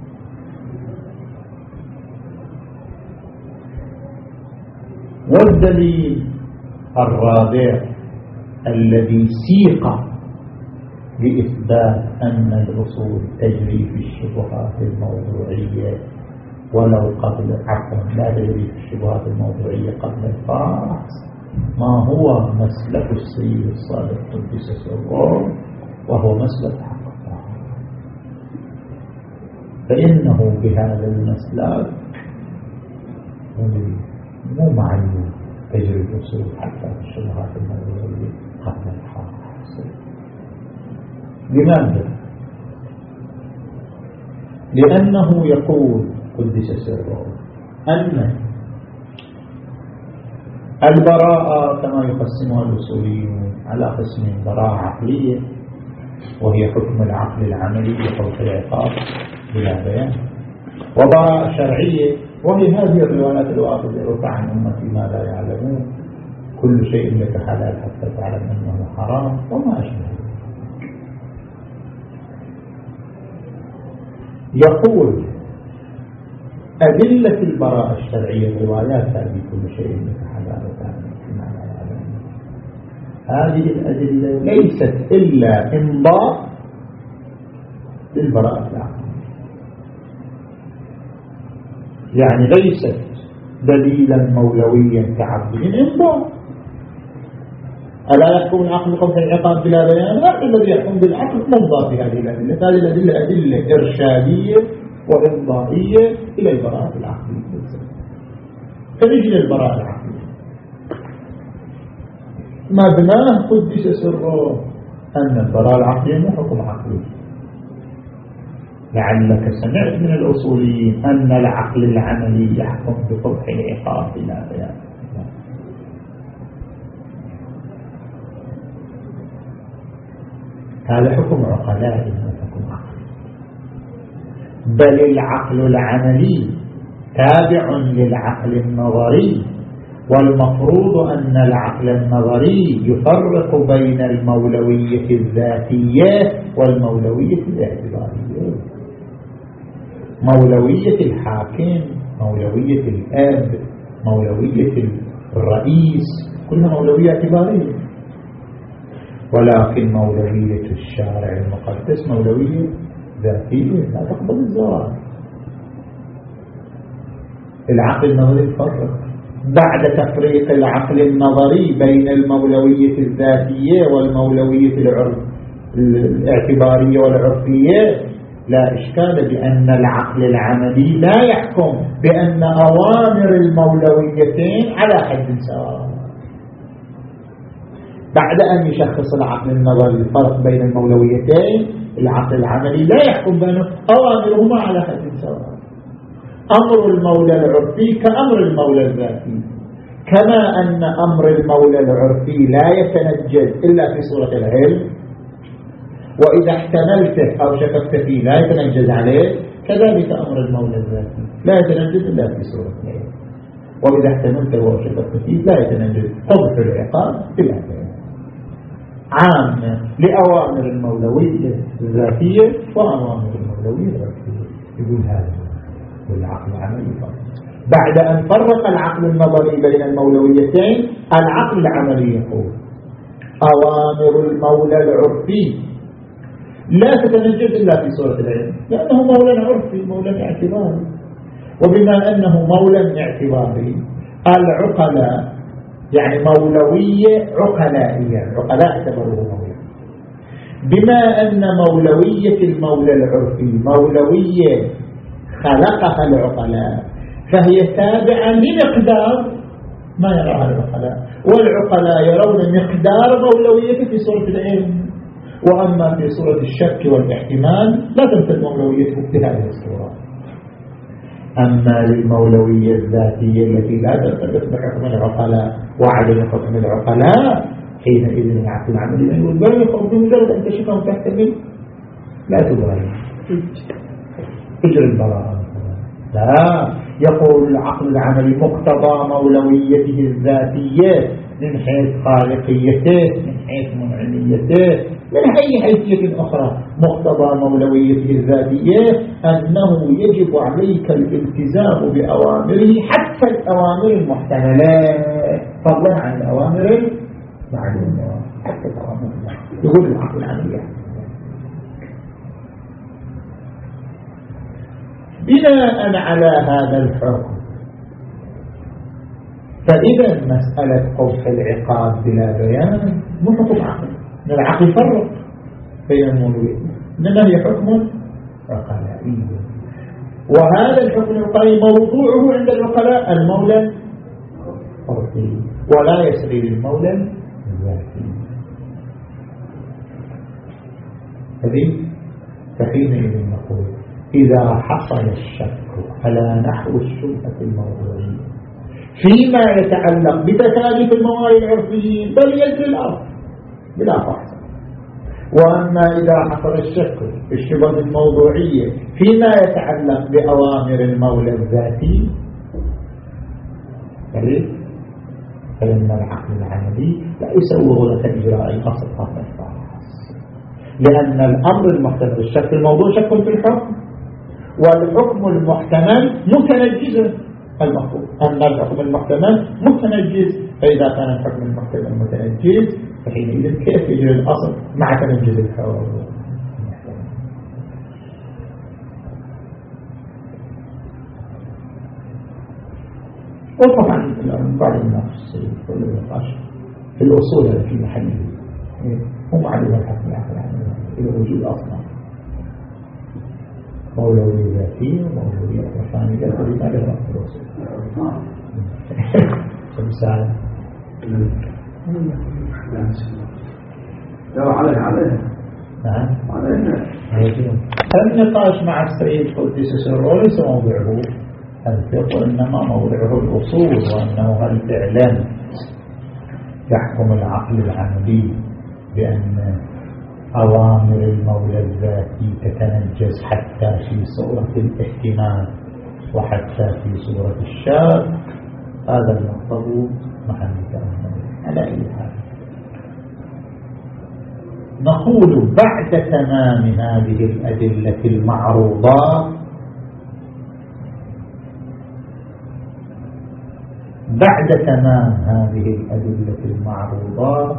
والدليل الرابع الذي سيق لإثبات أن الأصول تجري في الشبهات الموضوعية ولو قبل عفوا لا تجري في الشبهات الموضوعية قبل الفحص ما هو مسلك السيد الصادق قدس سره وهو مسلك حق الطاعة. فإنه بهذا المسلك مو معلوم تجري الأصول حتى في الشبهات الموضوعية قبل الفحص. لماذا؟ لأنه يقول قدس سره أن البراءة كما يقسمها الأصوليون على قسمين: براءة عقلية وهي حكم العقل العملي بحكم العقاب بلا بيان، وبراءة شرعية وهي هذه الروايات الواردة عن أمتي ما لا يعلمون كل شيء لك حلال حتى تعلم أنه حرام وما أشبه. يقول أدلة البراءة الشرعية الروايات هذه كل شيء لك حلال وتعلم ما لا يعلمون هذه الأدلة ليست إلا إنضاء للبراءة العقلية، يعني ليست دليلا مولويا كعبد إنضاء. ألا يحكم العقل بقبح العقاب بلا بيان؟ هذا الذي يحكم بالعقل منضى في هذه الأدلة. هذه الأدلة أدلة إرشادية وإنضائية إلى البراءة العقلية. فنجي للبراءة العقلية مبناه قدس سره أن البراءة العقلية مو حكم عقلي. لعلك سمعت من الأصوليين أن العقل العملي يحكم بقبح العقاب بلا بيان. هذا حكم عقلاء إنه حكم عقلي، بل العقل العملي تابع للعقل النظري، والمفروض أن العقل النظري يفرق بين المولوية الذاتية والمولوية الاعتبارية. مولوية الحاكم، مولوية الأب، مولوية الرئيس كلها مولوية اعتبارية، ولكن مولوية الشارع المقدس مولوية ذاتية لا تقبل الزوال. العقل النظري يفرق. بعد تفريق العقل النظري بين المولوية الذاتية والمولوية الاعتبارية والعرفية لا إشكال بأن العقل العملي لا يحكم بأن أوامر المولويتين على حد سواء. بعد أن يشخص العقل النظري الفرق بين المولويتين، العقل العملي لا يحكم بأن أوامرهما على حد سواء. أمر المولى العرفي كأمر المولى الذاتي، كما أن أمر المولى العرفي لا يتنجز إلا في صورة العلم، وإذا احتملته أو شككت فيه لا يتنجز عليه، كذلك أمر المولى الذاتي لا يتنجز إلا في صورة العلم، وإذا احتملته أو شككت فيه لا يتنجز. قذف العقاب بالعقل عام لأوامر المولوية الذاتية وأوامر المولوية العرفية. يقول هذا والعقل العملي فرق. بعد أن فرق العقل النظري بين المولويتين، العقل العملي يقول أوامر المولى العرفي لا تتنجز إلا في صورة العلم، لأنه مولى عرفي مولى اعتباري، وبما أنه مولى اعتباري العقلاء يعني مولوية عقلائية، العقلاء اعتبروه مولى. بما أن مولوية المولى العرفي مولوية خلقها العقلاء، فهي تابعة لمقدار ما يراها العقلاء، والعقلاء يرون مقدار مولويته في صورة العلم، وأما في صورة الشك والاحتمال لا تمثل مولويته بهذه الصورة. أما للمولوية الذاتية التي لا ترتبط بحكم العقلاء وعدم حكم العقلاء، حينئذ العقل العملي يقول بل يخرج بمجرد أن تشكه وتحتمل لا تبالي اجر البراءة. لا، يقول العقل العملي مقتضى مولويته الذاتية من حيث خالقيته، من حيث منعميته، من أي حيثية أخرى، مقتضى مولويته الذاتية أنه يجب عليك الالتزام بأوامره حتى الأوامر المحتملة، فضلا عن الأوامر المعلومة، حتى الأوامر المحتملة. يقول العقل العملي بناء على هذا الحكم، فإذا مسألة قبح العقاب بلا بيان مو حكم عقل، العقل فرق بين المولويين، إنما هي حكم عقلائي، وهذا الحكم العقلائي موضوعه عند العقلاء المولى العرفي، ولا يسري للمولى الذاتي. هذه فحينئذ نقول إذا حصل الشك على نحو الشبهة الموضوعية فيما يتعلق بتكاليف الموارد العرفيين بل يجري الأرض بلا فحص، وأما إذا حصل الشك في الشبهة الموضوعية فيما يتعلق بأوامر المولى الذاتي فإن العقل العملي لا يسوغ لك إجراء الأصل قبل الفحص، لأن الأمر المحتمل الشك في الموضوع شك في الحكم، والحكم المحتمل متنجز المفروض أن الحكم المحتمل متنجز، فإذا كان الحكم المحتمل متنجز فحينئذ كيف يجري الأصل مع تنجز الحكم؟ وطبعا بعد النفس كل النقاش في الأصول في محله هم معلوم الحكم العقل إلى وجود أصلا مولوية ذاتية ومولوية رفانية لكل ما لها في الأصول. سمسان لو عليه عليه نعم عليه النقاش مع السيد قدس سره ليس موضعه الفقه، إنما موضعه الأصول، وأنه هل فعلا يحكم العقل العملي بأن أوامر المولى الذاتي تتنجز حتى في صورة الاحتمال وحتى في صورة الشك. هذا المطلوب مع المتأمل. على أي حال نقول بعد تمام هذه الأدلة المعروضة، بعد تمام هذه الأدلة المعروضة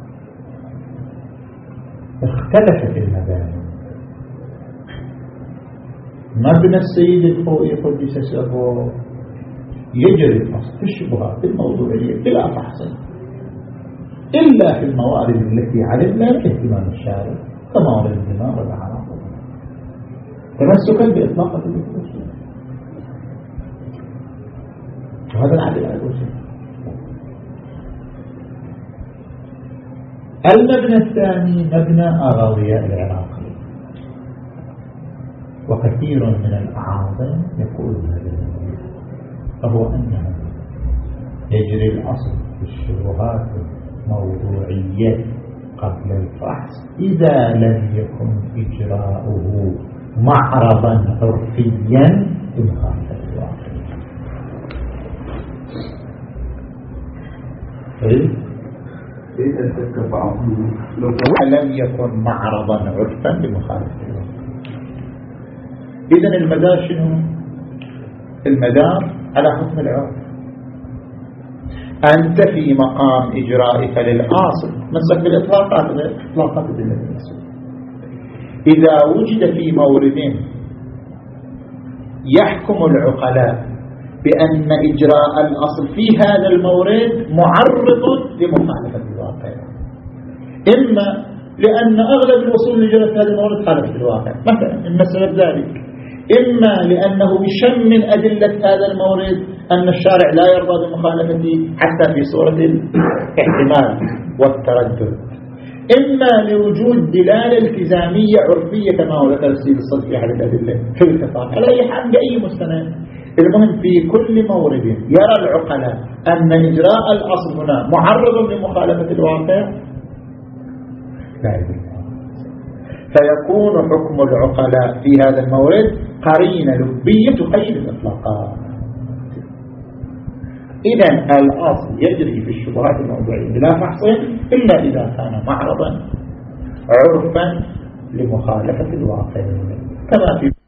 اختلفت المباني. مبنى السيد الخوئي قدس سره يجري الأصل في الشبهات الموضوعية بلا فحص إلا في الموارد التي علمنا باهتمام الشارع كموارد الدماء والأعراض تمسكا بإطلاقة الأصول، وهذا العدل على الوجه. المبنى الثاني مبنى أراضياء العراق، وكثير من الأعاضم يقول هذا، فهو أنه يجري الأصل في الشبهات الموضوعية قبل الفحص إذا لم يكن إجراؤه معرضا عرفيا بمخالفة الواقع. لم يكن معرضا عرفا بمخالفة الواقع. إذن المدار شنو؟ المدار على حكم العرف. أنت في مقام إجرائك للأصل مسك بالإطلاقات الإطلاقات بالنسبة. إذا وجد في مورد يحكم العقلاء بأن إجراء الأصل في هذا المورد معرض لمخالفة الواقع، إما لأن أغلب الوصول اللي جرت في هذا المورد خالفت الواقع مثلا، إما سبب ذلك، إما لأنه يشم من أدلة هذا المورد أن الشارع لا يرضى بمخالفته حتى في صورة الاحتمال والتردد، إما لوجود دلالة التزامية عرفية كما هو ذكر السيد الصدر في أحد الأدلة في الخطاب. على أي حال بأي مستند، المهم في كل مورد يرى العقلاء أن إجراء الأصل هنا معرض لمخالفة الواقع لا يجب، فيكون حكم العقلاء في هذا المورد قرينة لبية تقيد الإطلاقات. إذن الأصل يجري في الشبهات الموضوعية بلا فحص إلا إذا كان معرضا عرفا لمخالفة الواقع كما في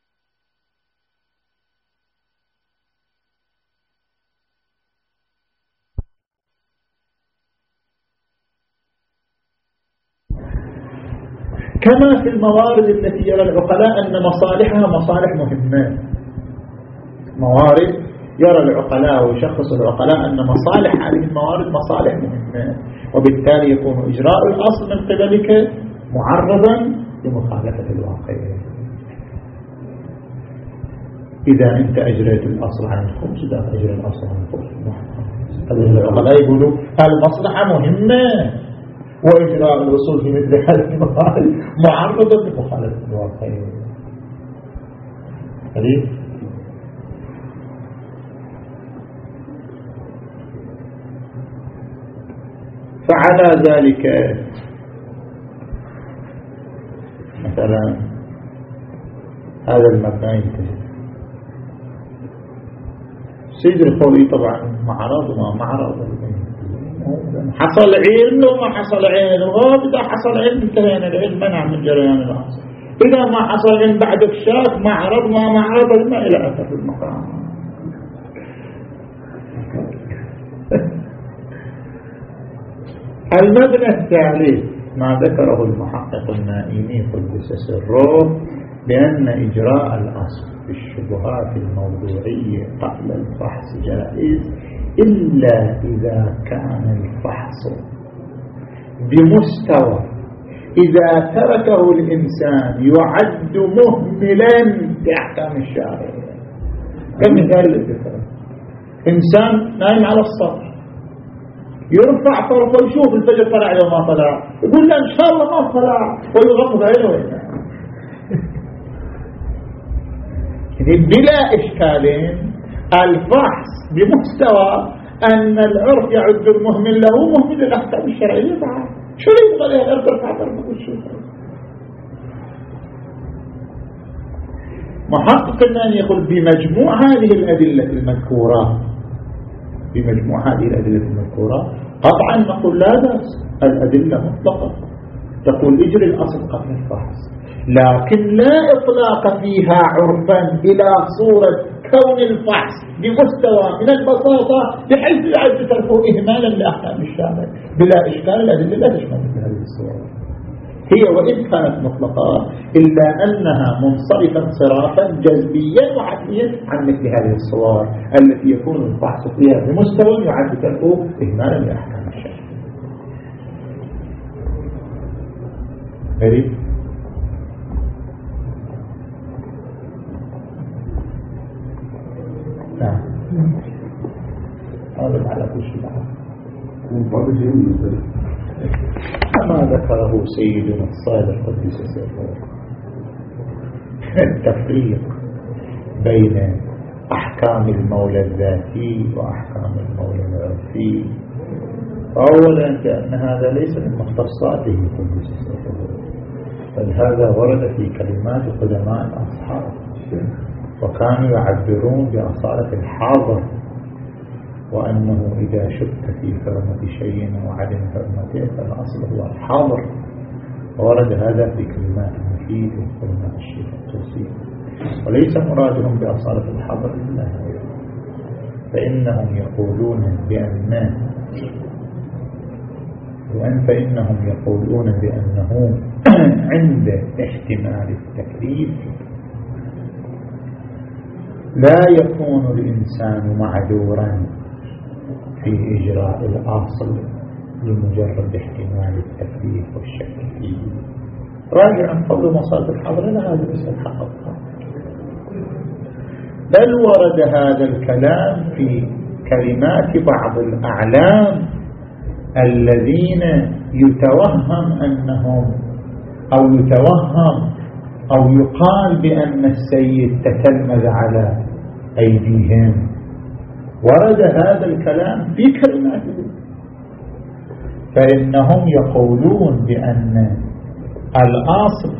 كما في الموارد التي يرى العقلاء أن مصالحها مصالح مهمة. موارد يرى العقلاء ويشخص العقلاء أن مصالح هذه الموارد مصالح مهمة، وبالتالي يكون إجراء الأصل من قبلك معرضا لمخالفة الواقع. إذا أنت أجريت الأصل عن الخمس إذا أجريت الأصل عن الخمس، العقلاء يقولوا المصلحة مهمة وإجراء الوصول في مثل هذه المصالح معرضا لمخالفة الواقع. هذه فعلى ذلك مثلا هذا المبنى ينتهي. سيد الخوي طبعا معرض وما معرض، حصل علم وما حصل علم، إذا حصل علم انتهينا، العلم منع من جريان الأصل. إذا ما حصل علم بعد الشاك معرض ما معرض ما إلى أثر المقام. المبنى الثالث ما ذكره المحقق النائمي قدس سره بأن إجراء الأصل في الشبهات الموضوعية قبل الفحص جائز إلا إذا كان الفحص بمستوى إذا تركه الإنسان يعد مهملا بأحكام الشارع. كمثال الذكر، إنسان نايم على السطح يرفع طرفه يشوف الفجر طلع لو ما طلع، يقول له إن شاء الله ما طلع ويغمض عينه. بلا إشكالين الفحص بمستوى أن العرف يعد المهمل له مهمل الأحكام الشرعية بعد شو يبغى لها غير ترفع طرفه وتشوف. محقق أن يقول بمجموع هذه الأدلة المذكورة بمجموع هذه الأدلة المذكورة قطعا نقول لا بأس، الأدلة مطلقة تقول اجري الأصل قبل الفحص، لكن لا إطلاق فيها عرفا إلى صورة كون الفحص بمستوى من البساطة بحيث يعد تركه إهمالا لأحكام الشارع. بلا إشكال الأدلة لا تشمل هذه الصورة. هي وإن كانت مطلقة إلا أنها منصرفة انصرافا جذبيا وعقليا عن مثل هذه الصور التي يكون البحث فيها بمستوى يعد له إهمالا لأحكام الشرع. غريب. نعم هذا على كل شيء كما ذكره سيدنا الصادق قدس سره التفريق بين أحكام المولى الذاتي وأحكام المولى العرفي. أولا لأن هذا ليس من مختصاته قدس سره، بل هذا ورد في كلمات قدماء الأصحاب وكانوا يعبرون بأصالة الحاضر، وأنه إذا شك في حرمة شيء وعدم حرمته فالأصل هو الحاضر. ورد هذا في كلمات مفيدة وكلمات الشيخ التوسيق، وليس مرادهم بأصالة الحاضر إلا هذا، فإنهم يقولون بأن وأن فإنهم يقولون بأنه عند احتمال التكليف لا يكون الإنسان معذورا في إجراء الأصل لمجرد احتمال التكليف والشك فيه. راجعا قول مصادر الحضر إلى هذا المسألة حققها. بل ورد هذا الكلام في كلمات بعض الأعلام الذين يتوهم أنهم أو يتوهم أو يقال بأن السيد تتلمذ على أيديهم. ورد هذا الكلام في كلماته، فإنهم يقولون بأن الأصل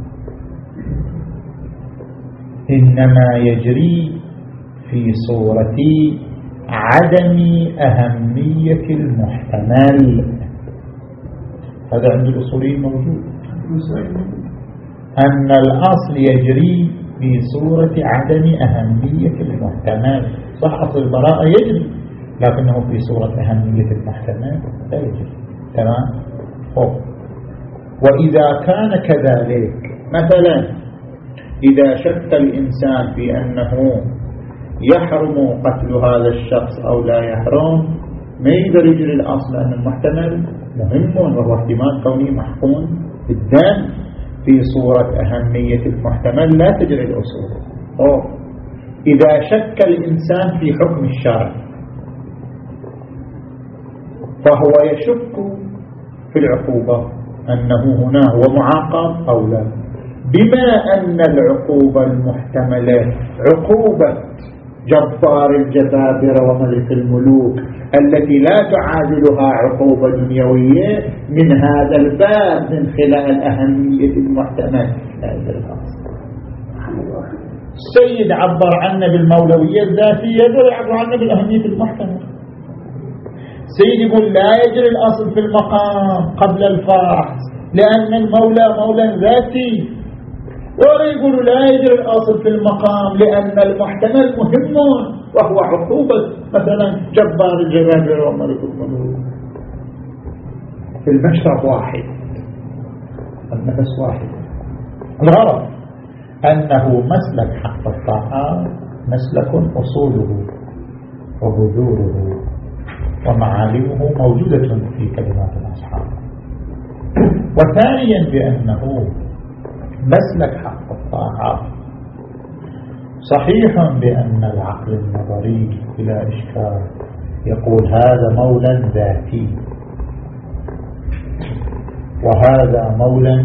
إنما يجري في صورة عدم أهمية المحتمل. هذا عند الأصوليين موجود، أن الأصل يجري في صورة عدم أهمية المحتمل. صح أصل البراءة يجري، لكنه في صورة أهمية المحتمل لا يجري. تمام. وإذا كان كذلك، مثلا إذا شك الإنسان في أنه يحرم قتل هذا الشخص أو لا يحرم، ما يقدر يجري الأصل أن المحتمل مهم، وهو احتمال كونه محكوم بالدم في صورة أهمية المحتمل لا تجري الأصول. أوه. إذا شك الإنسان في حكم الشرع فهو يشك في العقوبة أنه هنا هو معاقب أو لا، بما أن العقوبة المحتملة عقوبة جبار الجبابرة وملك الملوك التي لا تعادلها عقوبة دنيوية، من هذا الباب من خلال أهمية المحتمل لا يجري الأصل. السيد عبر عنا بالمولوية الذاتية، يقدر يعبر عنا بالأهمية المحتمل. السيد يقول لا يجري الأصل في المقام قبل الفحص لأن المولى مولى ذاتي، ولا يقول لا يجري الأصل في المقام لأن المحتمل مهم وهو عقوبة مثلا جبار الجبابرة وملك الملوك. في المشرب واحد، النفس واحد. الغرض أنه مسلك حق الطاعات مسلك أصوله وبذوره ومعالمه موجودة في كلمات الأصحاب. وثانيا بأنه مسلك حق الطاعات صحيح بأن العقل النظري بلا إشكال يقول هذا مولى ذاتي وهذا مولى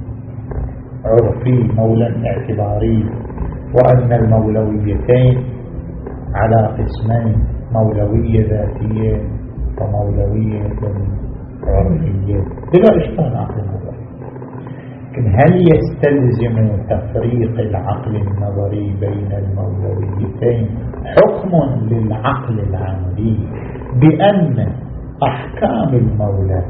عرفي مولى اعتباري، وأن المولويتين على قسمين، مولوية ذاتية ومولوية عرفية بلا إشكال عقل النظري. لكن هل يستلزم تفريق العقل النظري بين المولويتين حكم للعقل العملي بأن أحكام المولى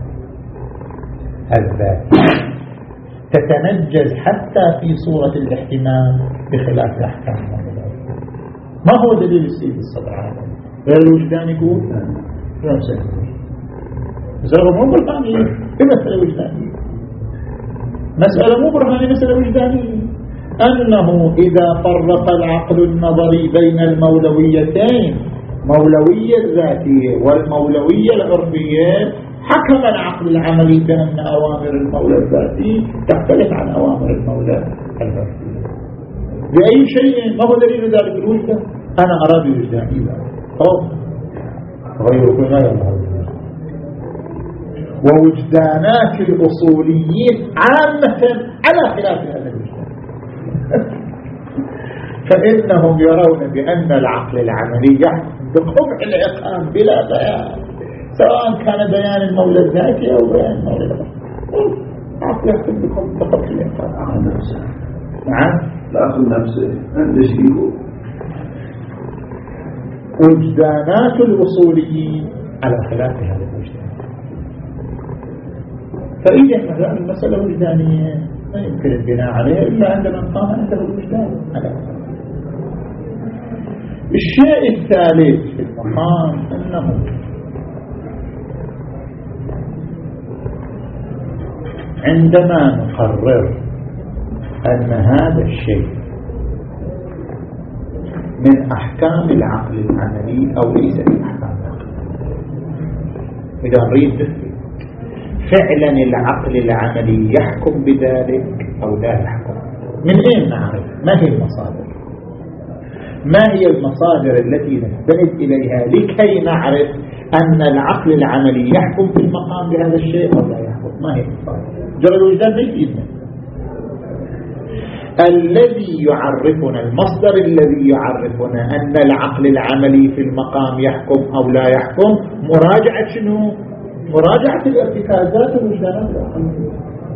الذاتي تتنجز حتى في صورة الاحتمال بخلاف أحكام المولى؟ ما هو دليل السيد الصدعاني؟ غير الوجدان يقول نفسه زرغ مو بالقانية بمثل الوجدانية. مسألة مو برهانية، مسألة وجدانية، أنه إذا فرق العقل النظري بين المولويتين، مولوية الذاتية والمولوية العرفية، حكم العقل العملي بأن أوامر المولى الذاتي تختلف عن أوامر المولى العرفي. بأي شيء؟ ما هو دليل ذلك؟ الوجدان. أنا أرى بوجداني ذلك غير غير ووجدانات الأصوليين عامة على خلاف هذا الوجدان. فإنهم يرون بأن العقل العملي بقبح العقام بلا بيان، سواء كان بيان المولى الذاتي أو بيان المولى العرفي، عقل يحكم بكم بقبح العقام. عقل نفسه. نعم، العقل نفسه عند شيء. وجدانات الأصوليين على خلاف هذا الوجدان. فإذا مثلا المسألة وجدانية ما يمكن البناء عليها إلا عندما قام عنده الوجدان. الشيء الثالث في المقام أنه عندما نقرر أن هذا الشيء من أحكام العقل العملي أو ليس من أحكام العقل، إذا نريد نثبت فعلا العقل العملي يحكم بذلك أو لا يحكم، من أين نعرف؟ ما هي المصادر؟ ما هي المصادر التي نستند إليها لكي نعرف أن العقل العملي يحكم في المقام بهذا الشيء أو لا يحكم؟ ما هي المصادر؟ جرد الوجدان بيجينا الذي يعرفنا، المصدر الذي يعرفنا أن العقل العملي في المقام يحكم أو لا يحكم، مراجعة شنو؟ مراجعة الارتكازات والوجدانات العقلية.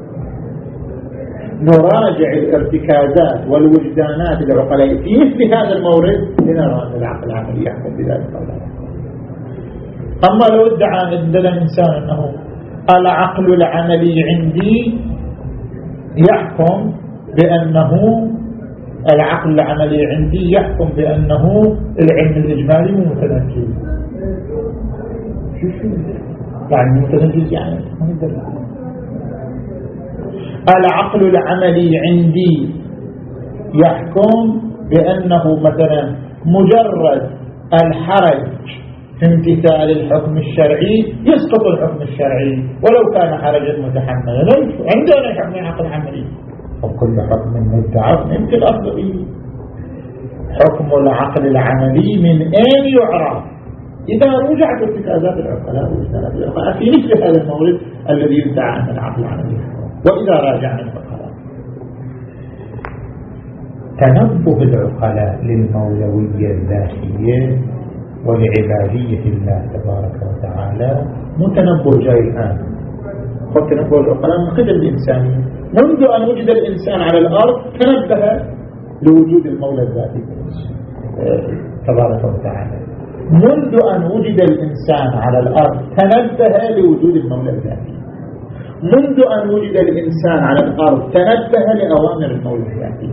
نراجع الارتكازات والوجدانات العقلية في مثل هذا المورد لنرى أن العقل العملي يحكم بذلك أو لا يحكم. أما لو ادعى عندنا الإنسان أنه العقل العملي عندي يحكم بأنه العقل العملي عندي يحكم بأنه العلم الإجمالي مو متنجز، شو شو يعني متنجز؟ يعني العقل العملي عندي يحكم بأنه مثلا مجرد الحرج في امتثال الحكم الشرعي يسقط الحكم الشرعي ولو كان حرجا متحملا. عندنا حكم عقل عملي، وكل حكم مدعى يمكن الأخذ به. حكم العقل العملي من أين يعرف؟ إذا رجعت ارتكازات العقلاء ووجدانات العقلاء في مثل هذا المورد الذي يدعى أن العقل العملي، وإذا راجعنا العقلاء تنبه العقلاء للمولوية الذاتية ولعبادية الله تبارك وتعالى متنبه جاي الآن. خذ تنبه العقلاء من قبل الإنسانية، منذ أن وجد الإنسان على الأرض تنبه لوجود المولى الذاتي تبارك وتعالى. منذ أن وجد الإنسان على الأرض تنبه لوجود المولى الذاتي. منذ أن وجد الإنسان على الأرض تنبه لأوامر المولى الذاتي.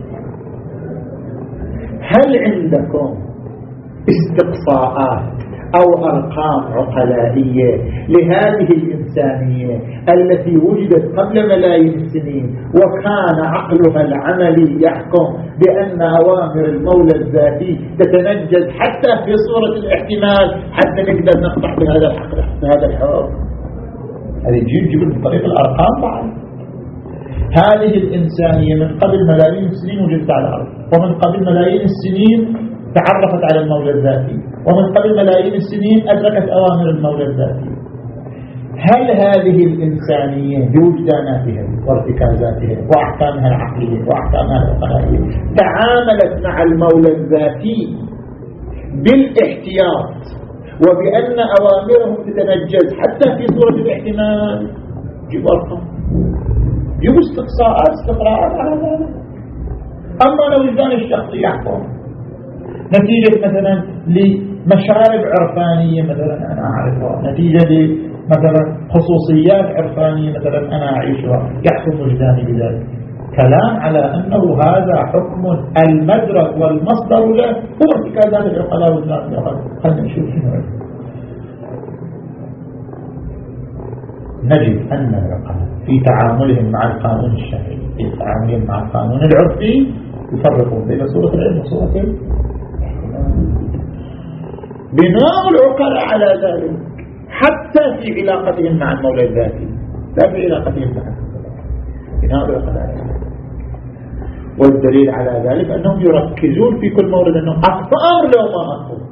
هل عندكم استقصاءات أو أرقام عقلائية لهذه الإنسانية التي وجدت قبل ملايين السنين وكان عقلها العملي يحكم بأن أوامر المولى الذاتي تتنجز حتى في صورة الاحتمال حتى نقدر نقطع بهذا الحق بهذا الحكم؟ هذه تجيب من طريق الأرقام بعد. هذه الإنسانية من قبل ملايين السنين وجدت على الأرض، ومن قبل ملايين السنين تعرفت على المولى الذاتي، ومن قبل ملايين السنين أدركت أوامر المولى الذاتي. هل هذه الإنسانية بوجداناتها وارتكازاتها وأحكامها العقلية وأحكامها العقلائية تعاملت مع المولى الذاتي بالاحتياط وبأن أوامره تتنجز حتى في صورة الاحتمال؟ جيبوا أرقام، جيبوا استقصاءات استقراءات على ذلك. أما لو وجدان الشخصي يحكم نتيجة مثلا لمشارب عرفانية مثلا أنا أعرفها، نتيجة لمثلا خصوصيات عرفانية مثلا أنا أعيشها، يحكم وجداني بذلك. كلام على أنه هذا حكم المدرك والمصدر له هو ارتكازات العقلاء والعقلاء. خلنا نشوف شنو نجد أن العقلاء في تعاملهم مع القانون الشرعي في تعاملهم مع القانون العرفي يفرقون بين صورة العلم وصورة الاحتمال. بناء العقلاء على ذلك حتى في علاقتهم مع المولى الذاتي لا في علاقتهم مع بناء العقلاء. والدليل على ذلك أنهم يركزون في كل مورد أنه أكثر لو ما أكثر.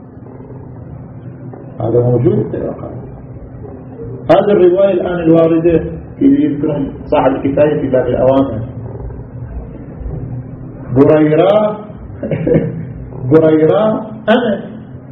هذا موجود في العقلاء. هذه الرواية الآن الواردة في يذكرون صاحب الكفاية في باب الأوامر بريرة بريرة أنا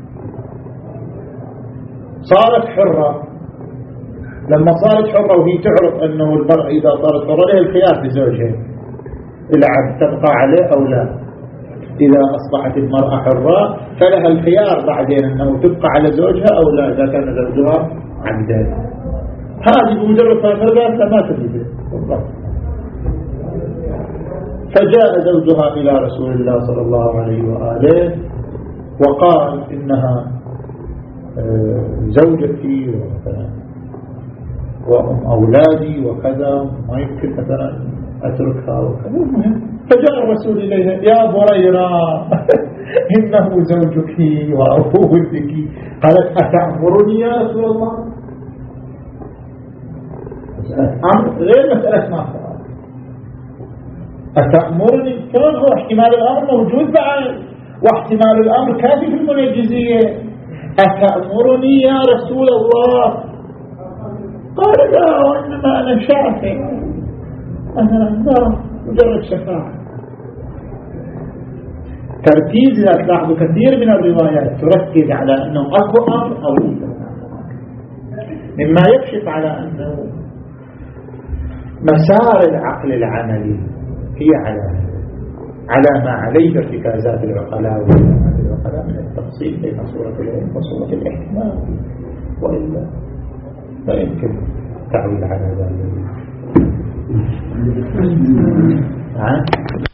صارت حرة. لما صارت حرة وهي تعرف أنه المرأة إذا صارت حرة لها الخيار في زوجها العبد تبقى عليه أو لا. إذا أصبحت المرأة حرة فلها الخيار بعدين أنه تبقى على زوجها أو لا إذا كان زوجها عبدا. هذه بمجرد فرقات لما تريد. فجاء زوجها إلى رسول الله صلى الله عليه وآله وقال إنها زوجتي وأم أولادي وكذا ما يمكن مثلا أتركها وكذا. فجاء الرسول إليها يا بريرة إنه زوجك وأبوه لك. قالت أتأمرني يا رسول الله؟ غير مسألة ما أتأمرني كان هو احتمال الأمر موجود بعد واحتمال الأمر كافي في المنجزية. أتأمرني يا رسول الله؟ قال لا وإنما أنا شافع أنا لا مجرد شفاعة. تركيز لا تلاحظوا كثير من الروايات تركز على أنه أكو أمر أو ليس مما يكشف على أنه مسار العقل العملي هي على على ما عليه ارتكازات العقلاء وعلامات العقلاء من التفصيل بين صورة العلم وصورة الاحتمال وإلا لا يمكن تعويل على ذلك.